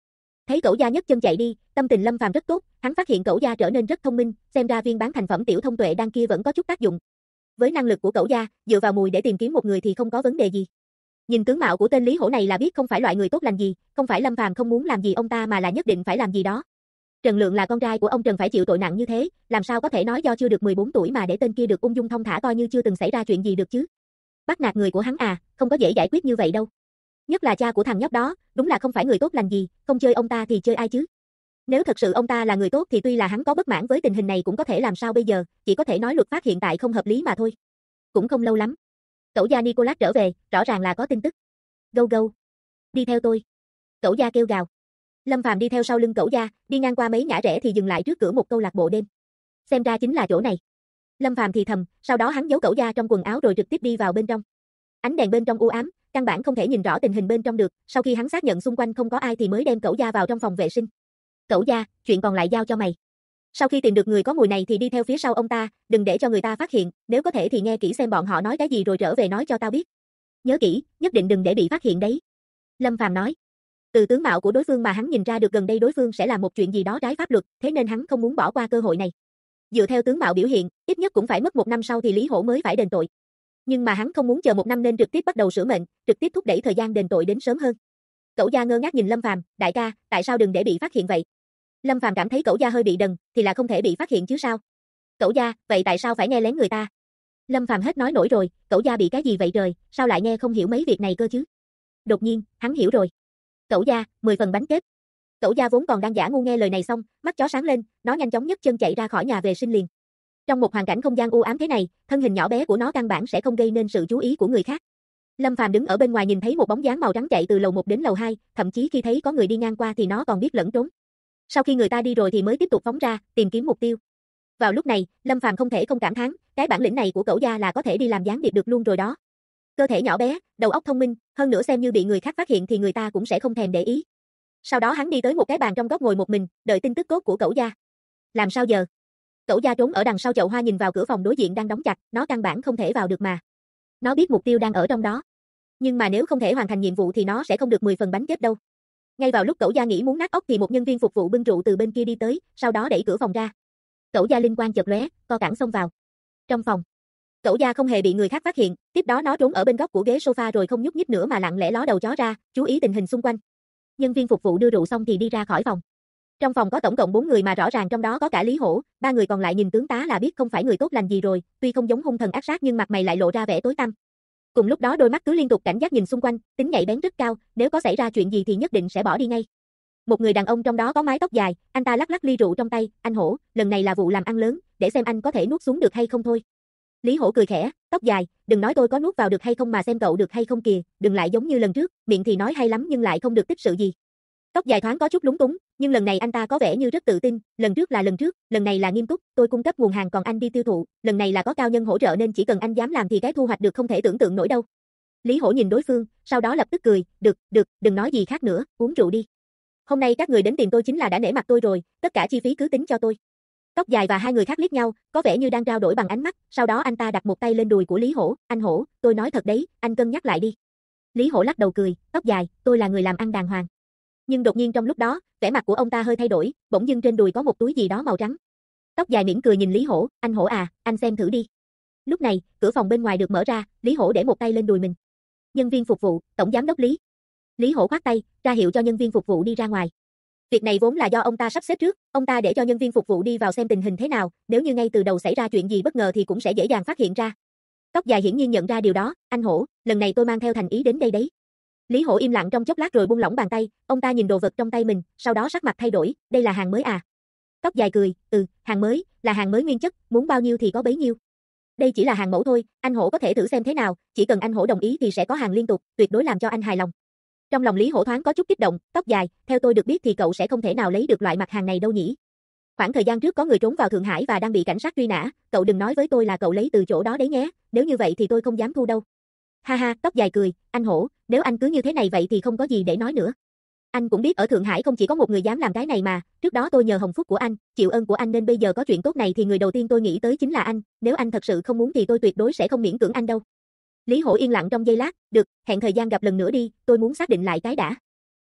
Thấy Cẩu Gia nhấc chân chạy đi, tâm tình Lâm Phàm rất tốt, hắn phát hiện Cẩu Gia trở nên rất thông minh, xem ra viên bán thành phẩm tiểu thông tuệ đan kia vẫn có chút tác dụng. Với năng lực của Cẩu Gia, dựa vào mùi để tìm kiếm một người thì không có vấn đề gì. Nhìn tướng mạo của tên Lý Hổ này là biết không phải loại người tốt lành gì, không phải Lâm Phàm không muốn làm gì ông ta mà là nhất định phải làm gì đó. Trần Lượng là con trai của ông Trần phải chịu tội nặng như thế, làm sao có thể nói do chưa được 14 tuổi mà để tên kia được ung dung thong thả coi như chưa từng xảy ra chuyện gì được chứ. Bắt nạt người của hắn à, không có dễ giải quyết như vậy đâu. Nhất là cha của thằng nhóc đó, đúng là không phải người tốt lành gì, không chơi ông ta thì chơi ai chứ. Nếu thật sự ông ta là người tốt thì tuy là hắn có bất mãn với tình hình này cũng có thể làm sao bây giờ, chỉ có thể nói luật pháp hiện tại không hợp lý mà thôi. Cũng không lâu lắm. Cẩu Gia Nicholas trở về, rõ ràng là có tin tức. Gâu gâu. Đi theo tôi. Cẩu Gia kêu gào. Lâm Phàm đi theo sau lưng Cẩu Gia, đi ngang qua mấy ngã rẽ thì dừng lại trước cửa một câu lạc bộ đêm. Xem ra chính là chỗ này. Lâm Phàm thì thầm, sau đó hắn giấu Cẩu Gia trong quần áo rồi trực tiếp đi vào bên trong. Ánh đèn bên trong u ám, căn bản không thể nhìn rõ tình hình bên trong được, sau khi hắn xác nhận xung quanh không có ai thì mới đem Cẩu Gia vào trong phòng vệ sinh. Cẩu Gia, chuyện còn lại giao cho mày. Sau khi tìm được người có mùi này thì đi theo phía sau ông ta, đừng để cho người ta phát hiện, nếu có thể thì nghe kỹ xem bọn họ nói cái gì rồi trở về nói cho tao biết. Nhớ kỹ, nhất định đừng để bị phát hiện đấy. Lâm Phàm nói. Từ tướng mạo của đối phương mà hắn nhìn ra được gần đây đối phương sẽ làm một chuyện gì đó trái pháp luật, thế nên hắn không muốn bỏ qua cơ hội này. Dựa theo tướng mạo biểu hiện, ít nhất cũng phải mất 1 năm sau thì Lý Hổ mới phải đền tội. Nhưng mà hắn không muốn chờ 1 năm nên trực tiếp bắt đầu sửa mệnh, trực tiếp thúc đẩy thời gian đền tội đến sớm hơn. Cẩu Gia ngơ ngác nhìn Lâm Phàm, đại ca, tại sao đừng để bị phát hiện vậy? Lâm Phàm cảm thấy Cẩu Gia hơi bị đần, thì là không thể bị phát hiện chứ sao? Cẩu Gia, vậy tại sao phải nghe lén người ta? Lâm Phàm hết nói nổi rồi, Cẩu Gia bị cái gì vậy trời, sao lại nghe không hiểu mấy việc này cơ chứ? Đột nhiên, hắn hiểu rồi. Cẩu Gia, 10 phần bánh kết. Cẩu Gia vốn còn đang giả ngu nghe lời này xong, mắt chó sáng lên, nó nhanh chóng nhấc chân chạy ra khỏi nhà vệ sinh liền. Trong một hoàn cảnh không gian u ám thế này, thân hình nhỏ bé của nó căn bản sẽ không gây nên sự chú ý của người khác. Lâm Phàm đứng ở bên ngoài nhìn thấy một bóng dáng màu trắng chạy từ lầu 1 đến lầu 2, thậm chí khi thấy có người đi ngang qua thì nó còn biết lẫn trốn. Sau khi người ta đi rồi thì mới tiếp tục phóng ra, tìm kiếm mục tiêu. Vào lúc này, Lâm Phàm không thể không cảm thán, cái bản lĩnh này của Cẩu Gia là có thể đi làm gián điệp được luôn rồi đó. Cơ thể nhỏ bé, đầu óc thông minh, hơn nữa xem như bị người khác phát hiện thì người ta cũng sẽ không thèm để ý. Sau đó hắn đi tới một cái bàn trong góc ngồi một mình, đợi tin tức cốt của Cẩu Gia. Làm sao giờ? Cẩu Gia trốn ở đằng sau chậu hoa nhìn vào cửa phòng đối diện đang đóng chặt, nó căn bản không thể vào được mà. Nó biết mục tiêu đang ở trong đó. Nhưng mà nếu không thể hoàn thành nhiệm vụ thì nó sẽ không được 10 phần bánh kết đâu. Ngay vào lúc Cẩu Gia nghĩ muốn nát óc thì một nhân viên phục vụ bưng rượu từ bên kia đi tới, sau đó đẩy cửa phòng ra. Cẩu Gia linh quang chợt lóe, co cẳng xông vào. Trong phòng, Cẩu Gia không hề bị người khác phát hiện, tiếp đó nó trốn ở bên góc của ghế sofa rồi không nhúc nhích nữa mà lặng lẽ ló đầu chó ra, chú ý tình hình xung quanh. Nhân viên phục vụ đưa rượu xong thì đi ra khỏi phòng. Trong phòng có tổng cộng 4 người mà rõ ràng trong đó có cả Lý Hổ, 3 người còn lại nhìn tướng tá là biết không phải người tốt lành gì rồi, tuy không giống hung thần ác sát nhưng mặt mày lại lộ ra vẻ tối tăm. Cùng lúc đó đôi mắt cứ liên tục cảnh giác nhìn xung quanh, tính nhạy bén rất cao, nếu có xảy ra chuyện gì thì nhất định sẽ bỏ đi ngay. Một người đàn ông trong đó có mái tóc dài, anh ta lắc lắc ly rượu trong tay, anh Hổ, lần này là vụ làm ăn lớn, để xem anh có thể nuốt xuống được hay không thôi. Lý Hổ cười khẽ, tóc dài, đừng nói tôi có nuốt vào được hay không mà xem cậu được hay không kìa, đừng lại giống như lần trước, miệng thì nói hay lắm nhưng lại không được tích sự gì. Tóc dài thoáng có chút lúng túng, nhưng lần này anh ta có vẻ như rất tự tin, lần trước là lần trước, lần này là nghiêm túc, tôi cung cấp nguồn hàng còn anh đi tiêu thụ, lần này là có cao nhân hỗ trợ nên chỉ cần anh dám làm thì cái thu hoạch được không thể tưởng tượng nổi đâu. Lý Hổ nhìn đối phương, sau đó lập tức cười, được, đừng nói gì khác nữa, uống rượu đi. Hôm nay các người đến tìm tôi chính là đã nể mặt tôi rồi, tất cả chi phí cứ tính cho tôi. Tóc dài và hai người khác liếc nhau, có vẻ như đang trao đổi bằng ánh mắt, sau đó anh ta đặt một tay lên đùi của Lý Hổ, anh Hổ, tôi nói thật đấy, anh cân nhắc lại đi. Lý Hổ lắc đầu cười, tóc dài, tôi là người làm ăn đàng hoàng. Nhưng đột nhiên trong lúc đó, vẻ mặt của ông ta hơi thay đổi, bỗng dưng trên đùi có một túi gì đó màu trắng. Tóc dài mỉm cười nhìn Lý Hổ, anh Hổ à, anh xem thử đi. Lúc này, cửa phòng bên ngoài được mở ra, Lý Hổ để một tay lên đùi mình. Nhân viên phục vụ, tổng giám đốc Lý. Lý Hổ khoát tay, ra hiệu cho nhân viên phục vụ đi ra ngoài. Việc này vốn là do ông ta sắp xếp trước, ông ta để cho nhân viên phục vụ đi vào xem tình hình thế nào, nếu như ngay từ đầu xảy ra chuyện gì bất ngờ thì cũng sẽ dễ dàng phát hiện ra. Tóc dài hiển nhiên nhận ra điều đó, anh Hổ, lần này tôi mang theo thành ý đến đây đấy. Lý Hổ im lặng trong chốc lát rồi buông lỏng bàn tay, ông ta nhìn đồ vật trong tay mình, sau đó sắc mặt thay đổi, đây là hàng mới à? Tóc dài cười, hàng mới, là hàng mới nguyên chất, muốn bao nhiêu thì có bấy nhiêu. Đây chỉ là hàng mẫu thôi, anh Hổ có thể thử xem thế nào, chỉ cần anh Hổ đồng ý thì sẽ có hàng liên tục, tuyệt đối làm cho anh hài lòng. Trong lòng Lý Hổ thoáng có chút kích động, tóc dài, theo tôi được biết thì cậu sẽ không thể nào lấy được loại mặt hàng này đâu nhỉ? Khoảng thời gian trước có người trốn vào Thượng Hải và đang bị cảnh sát truy nã, cậu đừng nói với tôi là cậu lấy từ chỗ đó đấy nhé, nếu như vậy thì tôi không dám thu đâu. Ha ha, tóc dài cười, anh Hổ, nếu anh cứ như thế này vậy thì không có gì để nói nữa. Anh cũng biết ở Thượng Hải không chỉ có một người dám làm cái này mà, trước đó tôi nhờ hồng phúc của anh, chịu ơn của anh nên bây giờ có chuyện tốt này thì người đầu tiên tôi nghĩ tới chính là anh, nếu anh thật sự không muốn thì tôi tuyệt đối sẽ không miễn cưỡng anh đâu. Lý Hổ yên lặng trong giây lát, được, hẹn thời gian gặp lần nữa đi, tôi muốn xác định lại cái đã.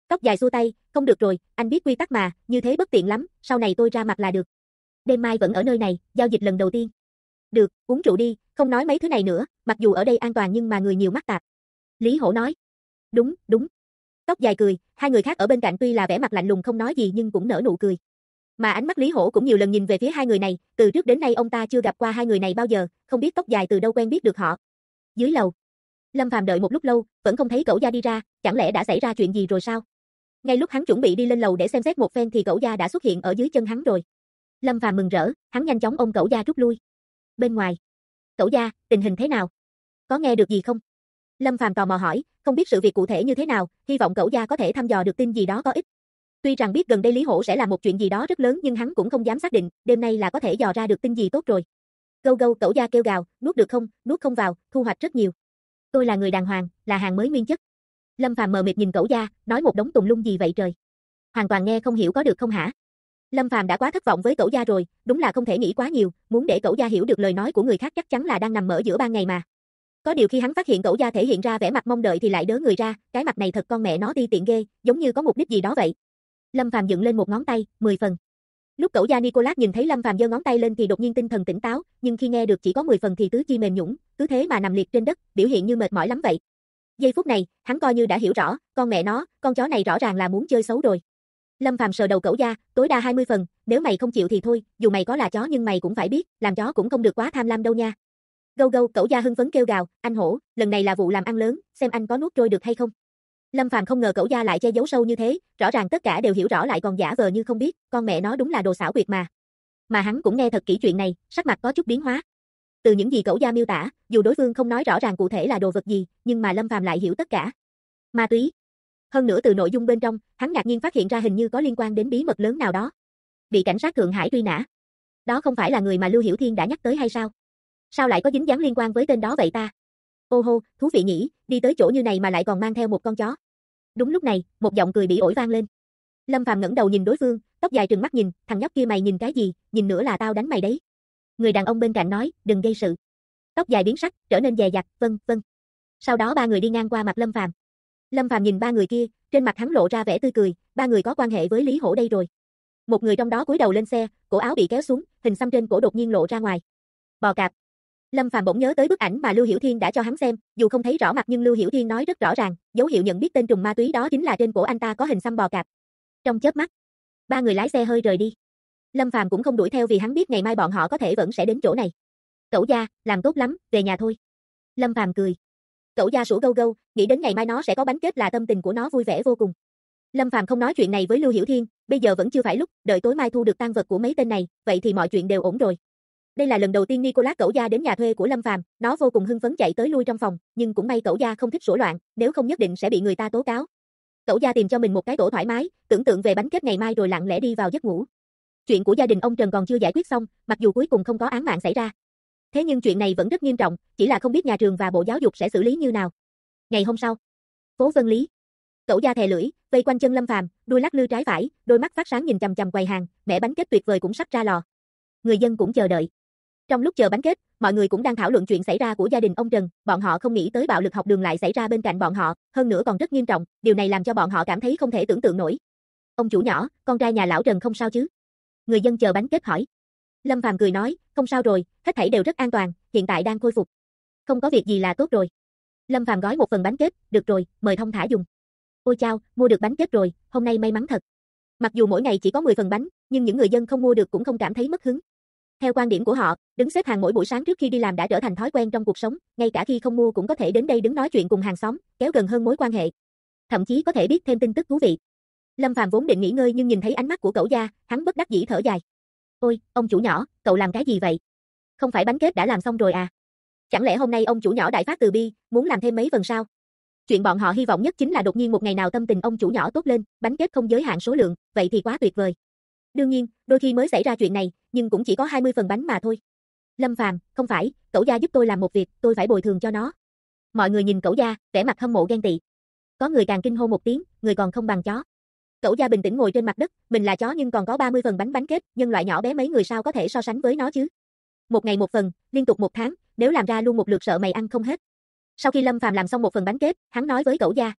Tóc dài xua tay, không được rồi, anh biết quy tắc mà, như thế bất tiện lắm, sau này tôi ra mặt là được. Đêm mai vẫn ở nơi này, giao dịch lần đầu tiên. Được, uống rượu đi, không nói mấy thứ này nữa, mặc dù ở đây an toàn nhưng mà người nhiều mắc tạp. Lý Hổ nói. Đúng, đúng. Tóc dài cười, hai người khác ở bên cạnh tuy là vẻ mặt lạnh lùng không nói gì nhưng cũng nở nụ cười. Mà ánh mắt Lý Hổ cũng nhiều lần nhìn về phía hai người này, từ trước đến nay ông ta chưa gặp qua hai người này bao giờ, không biết tóc dài từ đâu quen biết được họ. Dưới lầu, Lâm Phàm đợi một lúc lâu, vẫn không thấy Cẩu Gia đi ra, chẳng lẽ đã xảy ra chuyện gì rồi sao? Ngay lúc hắn chuẩn bị đi lên lầu để xem xét một phen thì Cẩu Gia đã xuất hiện ở dưới chân hắn rồi. Lâm Phàm mừng rỡ, hắn nhanh chóng ôm Cẩu Gia rút lui. Bên ngoài, Cẩu Gia, tình hình thế nào? Có nghe được gì không? Lâm Phàm tò mò hỏi, không biết sự việc cụ thể như thế nào, hy vọng Cẩu Gia có thể thăm dò được tin gì đó có ích. Tuy rằng biết gần đây Lý Hổ sẽ làm một chuyện gì đó rất lớn nhưng hắn cũng không dám xác định, đêm nay là có thể dò ra được tin gì tốt rồi. Gâu gâu, Cẩu Gia kêu gào, nuốt được không, nuốt không vào, thu hoạch rất nhiều. Tôi là người đàng hoàng, là hàng mới nguyên chất. Lâm Phàm mờ mịt nhìn Cẩu Gia, nói một đống tùng lung gì vậy trời. Hoàn toàn nghe không hiểu có được không hả? Lâm Phàm đã quá thất vọng với Cẩu Gia rồi, đúng là không thể nghĩ quá nhiều, muốn để Cẩu Gia hiểu được lời nói của người khác chắc chắn là đang nằm ở giữa ban ngày mà. Có điều khi hắn phát hiện Cẩu Gia thể hiện ra vẻ mặt mong đợi thì lại đớ người ra, cái mặt này thật con mẹ nó ti tiện ghê, giống như có mục đích gì đó vậy. Lâm Phàm dựng lên một ngón tay, 10 phần. Lúc Cẩu Gia Nicolas nhìn thấy Lâm Phàm giơ ngón tay lên thì đột nhiên tinh thần tỉnh táo, nhưng khi nghe được chỉ có 10 phần thì tứ chi mềm nhũn, cứ thế mà nằm liệt trên đất, biểu hiện như mệt mỏi lắm vậy. Giây phút này, hắn coi như đã hiểu rõ, con mẹ nó, con chó này rõ ràng là muốn chơi xấu rồi. Lâm Phàm sờ đầu Cẩu Gia, tối đa 20 phần, nếu mày không chịu thì thôi, dù mày có là chó nhưng mày cũng phải biết, làm chó cũng không được quá tham lam đâu nha. Gâu gâu, Cẩu Gia hưng phấn kêu gào, anh hổ, lần này là vụ làm ăn lớn, xem anh có nuốt trôi được hay không. Lâm Phàm không ngờ Cẩu Gia lại che giấu sâu như thế, rõ ràng tất cả đều hiểu rõ lại còn giả vờ như không biết, con mẹ nó đúng là đồ xảo quyệt mà. Mà hắn cũng nghe thật kỹ chuyện này, sắc mặt có chút biến hóa. Từ những gì Cẩu Gia miêu tả, dù đối phương không nói rõ ràng cụ thể là đồ vật gì, nhưng mà Lâm Phàm lại hiểu tất cả. Ma túy. Hơn nữa từ nội dung bên trong, hắn ngạc nhiên phát hiện ra hình như có liên quan đến bí mật lớn nào đó. Bị cảnh sát Thượng Hải truy nã. Đó không phải là người mà Lưu Hiểu Thiên đã nhắc tới hay sao? Sao lại có dính dáng liên quan với tên đó vậy ta? Ô hô, thú vị nhỉ, đi tới chỗ như này mà lại còn mang theo một con chó. Đúng lúc này, một giọng cười bỉ ổi vang lên. Lâm Phàm ngẩng đầu nhìn đối phương, tóc dài trừng mắt nhìn, thằng nhóc kia mày nhìn cái gì, nhìn nữa là tao đánh mày đấy. Người đàn ông bên cạnh nói, đừng gây sự. Tóc dài biến sắc, trở nên dè dặt, vâng, vâng. Sau đó ba người đi ngang qua mặt Lâm Phàm. Lâm Phàm nhìn ba người kia, trên mặt hắn lộ ra vẻ tươi cười, ba người có quan hệ với Lý Hổ đây rồi. Một người trong đó cúi đầu lên xe, cổ áo bị kéo xuống, hình xăm trên cổ đột nhiên lộ ra ngoài. Bò cạp. Lâm Phàm bỗng nhớ tới bức ảnh mà Lưu Hiểu Thiên đã cho hắn xem, dù không thấy rõ mặt nhưng Lưu Hiểu Thiên nói rất rõ ràng, dấu hiệu nhận biết tên trùm ma túy đó chính là trên cổ anh ta có hình xăm bò cạp. Trong chớp mắt, ba người lái xe hơi rời đi. Lâm Phàm cũng không đuổi theo vì hắn biết ngày mai bọn họ có thể vẫn sẽ đến chỗ này. Cẩu Gia, làm tốt lắm, về nhà thôi. Lâm Phàm cười. Cẩu Gia sủa gâu gâu, nghĩ đến ngày mai nó sẽ có bánh kết là tâm tình của nó vui vẻ vô cùng. Lâm Phàm không nói chuyện này với Lưu Hiểu Thiên, bây giờ vẫn chưa phải lúc, đợi tối mai thu được tang vật của mấy tên này, vậy thì mọi chuyện đều ổn rồi. Đây là lần đầu tiên Nicolas Cẩu Gia đến nhà thuê của Lâm Phàm, nó vô cùng hưng phấn chạy tới lui trong phòng, nhưng cũng may Cẩu Gia không thích sủa loạn, nếu không nhất định sẽ bị người ta tố cáo. Cẩu Gia tìm cho mình một cái tổ thoải mái, tưởng tượng về bánh kết ngày mai rồi lặng lẽ đi vào giấc ngủ. Chuyện của gia đình ông Trần còn chưa giải quyết xong, mặc dù cuối cùng không có án mạng xảy ra. Thế nhưng chuyện này vẫn rất nghiêm trọng, chỉ là không biết nhà trường và Bộ Giáo dục sẽ xử lý như nào. Ngày hôm sau, phố Vân Lý. Cẩu Gia thè lưỡi, vây quanh chân Lâm Phàm, đuôi lắc lư trái phải, đôi mắt phát sáng nhìn chằm chằm quầy hàng, mẻ bánh kết tuyệt vời cũng sắp ra lò. Người dân cũng chờ đợi. Trong lúc chờ bánh kết, mọi người cũng đang thảo luận chuyện xảy ra của gia đình ông Trần, bọn họ không nghĩ tới bạo lực học đường lại xảy ra bên cạnh bọn họ, hơn nữa còn rất nghiêm trọng, điều này làm cho bọn họ cảm thấy không thể tưởng tượng nổi. Ông chủ nhỏ, con trai nhà lão Trần không sao chứ? Người dân chờ bánh kết hỏi. Lâm Phàm cười nói, không sao rồi, hết thảy đều rất an toàn, hiện tại đang khôi phục. Không có việc gì là tốt rồi. Lâm Phàm gói một phần bánh kết, được rồi, mời thông thả dùng. Ôi chao, mua được bánh kết rồi, hôm nay may mắn thật. Mặc dù mỗi ngày chỉ có 10 phần bánh, nhưng những người dân không mua được cũng không cảm thấy mất hứng. Theo quan điểm của họ, đứng xếp hàng mỗi buổi sáng trước khi đi làm đã trở thành thói quen trong cuộc sống, ngay cả khi không mua cũng có thể đến đây đứng nói chuyện cùng hàng xóm, kéo gần hơn mối quan hệ. Thậm chí có thể biết thêm tin tức thú vị. Lâm Phàm vốn định nghỉ ngơi nhưng nhìn thấy ánh mắt của Cẩu Gia, hắn bất đắc dĩ thở dài. Ôi, ông chủ nhỏ, cậu làm cái gì vậy? Không phải bánh kết đã làm xong rồi à? Chẳng lẽ hôm nay ông chủ nhỏ đại phát từ bi, muốn làm thêm mấy phần sao? Chuyện bọn họ hy vọng nhất chính là đột nhiên một ngày nào tâm tình ông chủ nhỏ tốt lên, bánh kết không giới hạn số lượng, vậy thì quá tuyệt vời. Đương nhiên, đôi khi mới xảy ra chuyện này, nhưng cũng chỉ có 20 phần bánh mà thôi. Lâm Phàm, không phải, Cẩu Gia giúp tôi làm một việc, tôi phải bồi thường cho nó. Mọi người nhìn Cẩu Gia, vẻ mặt hâm mộ ghen tị. Có người càng kinh hô một tiếng, người còn không bằng chó. Cẩu Gia bình tĩnh ngồi trên mặt đất, mình là chó nhưng còn có 30 phần bánh kết, nhân loại nhỏ bé mấy người sao có thể so sánh với nó chứ? Một ngày một phần, liên tục một tháng, nếu làm ra luôn một lượt sợ mày ăn không hết. Sau khi Lâm Phàm làm xong một phần bánh kết, hắn nói với Cẩu Gia.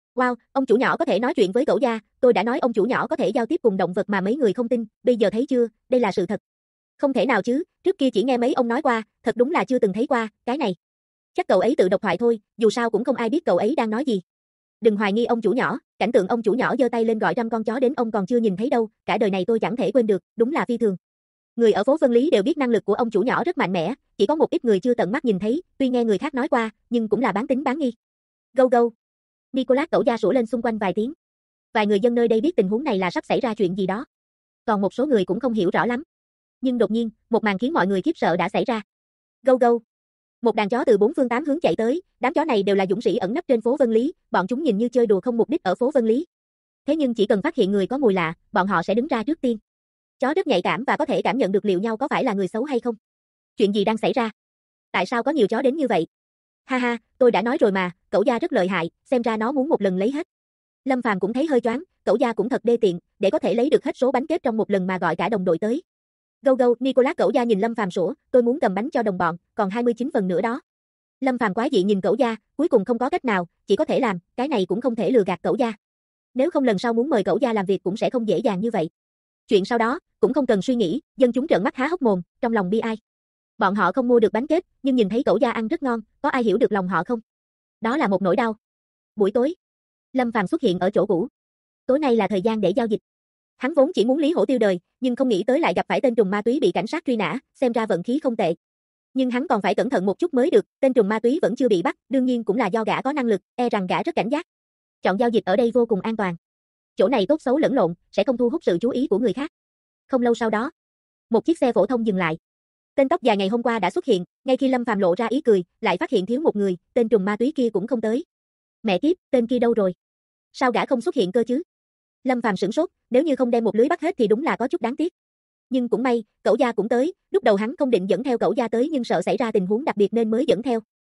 Wow, ông chủ nhỏ có thể nói chuyện với cẩu gia, tôi đã nói ông chủ nhỏ có thể giao tiếp cùng động vật mà mấy người không tin, bây giờ thấy chưa, đây là sự thật. Không thể nào chứ, trước kia chỉ nghe mấy ông nói qua, thật đúng là chưa từng thấy qua, cái này. Chắc cậu ấy tự độc thoại thôi, dù sao cũng không ai biết cậu ấy đang nói gì. Đừng hoài nghi ông chủ nhỏ, cảnh tượng ông chủ nhỏ giơ tay lên gọi 100 con chó đến ông còn chưa nhìn thấy đâu, cả đời này tôi chẳng thể quên được, đúng là phi thường. Người ở phố Vân Lý đều biết năng lực của ông chủ nhỏ rất mạnh mẽ, chỉ có một ít người chưa tận mắt nhìn thấy, tuy nghe người khác nói qua, nhưng cũng là bán tín bán nghi. Gâu gâu. Nicholas cẩu gia sủa lên xung quanh vài tiếng. Vài người dân nơi đây biết tình huống này là sắp xảy ra chuyện gì đó. Còn một số người cũng không hiểu rõ lắm. Nhưng đột nhiên, một màn khiến mọi người khiếp sợ đã xảy ra. Gâu gâu. Một đàn chó từ bốn phương tám hướng chạy tới, đám chó này đều là dũng sĩ ẩn nấp trên phố Vân Lý, bọn chúng nhìn như chơi đùa không mục đích ở phố Vân Lý. Thế nhưng chỉ cần phát hiện người có mùi lạ, bọn họ sẽ đứng ra trước tiên. Chó rất nhạy cảm và có thể cảm nhận được liệu nhau có phải là người xấu hay không. Chuyện gì đang xảy ra? Tại sao có nhiều chó đến như vậy? Ha ha, tôi đã nói rồi mà, cẩu gia rất lợi hại, xem ra nó muốn một lần lấy hết. Lâm Phàm cũng thấy hơi choáng, cẩu gia cũng thật đê tiện, để có thể lấy được hết số bánh kết trong một lần mà gọi cả đồng đội tới. Gâu gâu, Nicholas cẩu gia nhìn Lâm Phàm sủa, tôi muốn cầm bánh cho đồng bọn, còn 29 phần nữa đó. Lâm Phàm quái dị nhìn cẩu gia, cuối cùng không có cách nào, chỉ có thể làm, cái này cũng không thể lừa gạt cẩu gia. Nếu không lần sau muốn mời cẩu gia làm việc cũng sẽ không dễ dàng như vậy. Chuyện sau đó, cũng không cần suy nghĩ, dân chúng trợn mắt há hốc mồm, trong lòng bi ai. Bọn họ không mua được bánh kết, nhưng nhìn thấy cẩu gia ăn rất ngon, có ai hiểu được lòng họ không? Đó là một nỗi đau. Buổi tối, Lâm Phàm xuất hiện ở chỗ cũ. Tối nay là thời gian để giao dịch. Hắn vốn chỉ muốn Lý Hổ tiêu đời, nhưng không nghĩ tới lại gặp phải tên trùng ma túy bị cảnh sát truy nã, xem ra vận khí không tệ. Nhưng hắn còn phải cẩn thận một chút mới được, tên trùng ma túy vẫn chưa bị bắt, đương nhiên cũng là do gã có năng lực, e rằng gã rất cảnh giác. Chọn giao dịch ở đây vô cùng an toàn. Chỗ này tốt xấu lẫn lộn, sẽ không thu hút sự chú ý của người khác. Không lâu sau đó, một chiếc xe phổ thông dừng lại. Tên tóc dài ngày hôm qua đã xuất hiện, ngay khi Lâm Phàm lộ ra ý cười, lại phát hiện thiếu một người, tên trùng ma túy kia cũng không tới. Mẹ kiếp, tên kia đâu rồi? Sao gã không xuất hiện cơ chứ? Lâm Phàm sửng sốt, nếu như không đem một lưới bắt hết thì đúng là có chút đáng tiếc. Nhưng cũng may, cẩu gia cũng tới, lúc đầu hắn không định dẫn theo cẩu gia tới nhưng sợ xảy ra tình huống đặc biệt nên mới dẫn theo.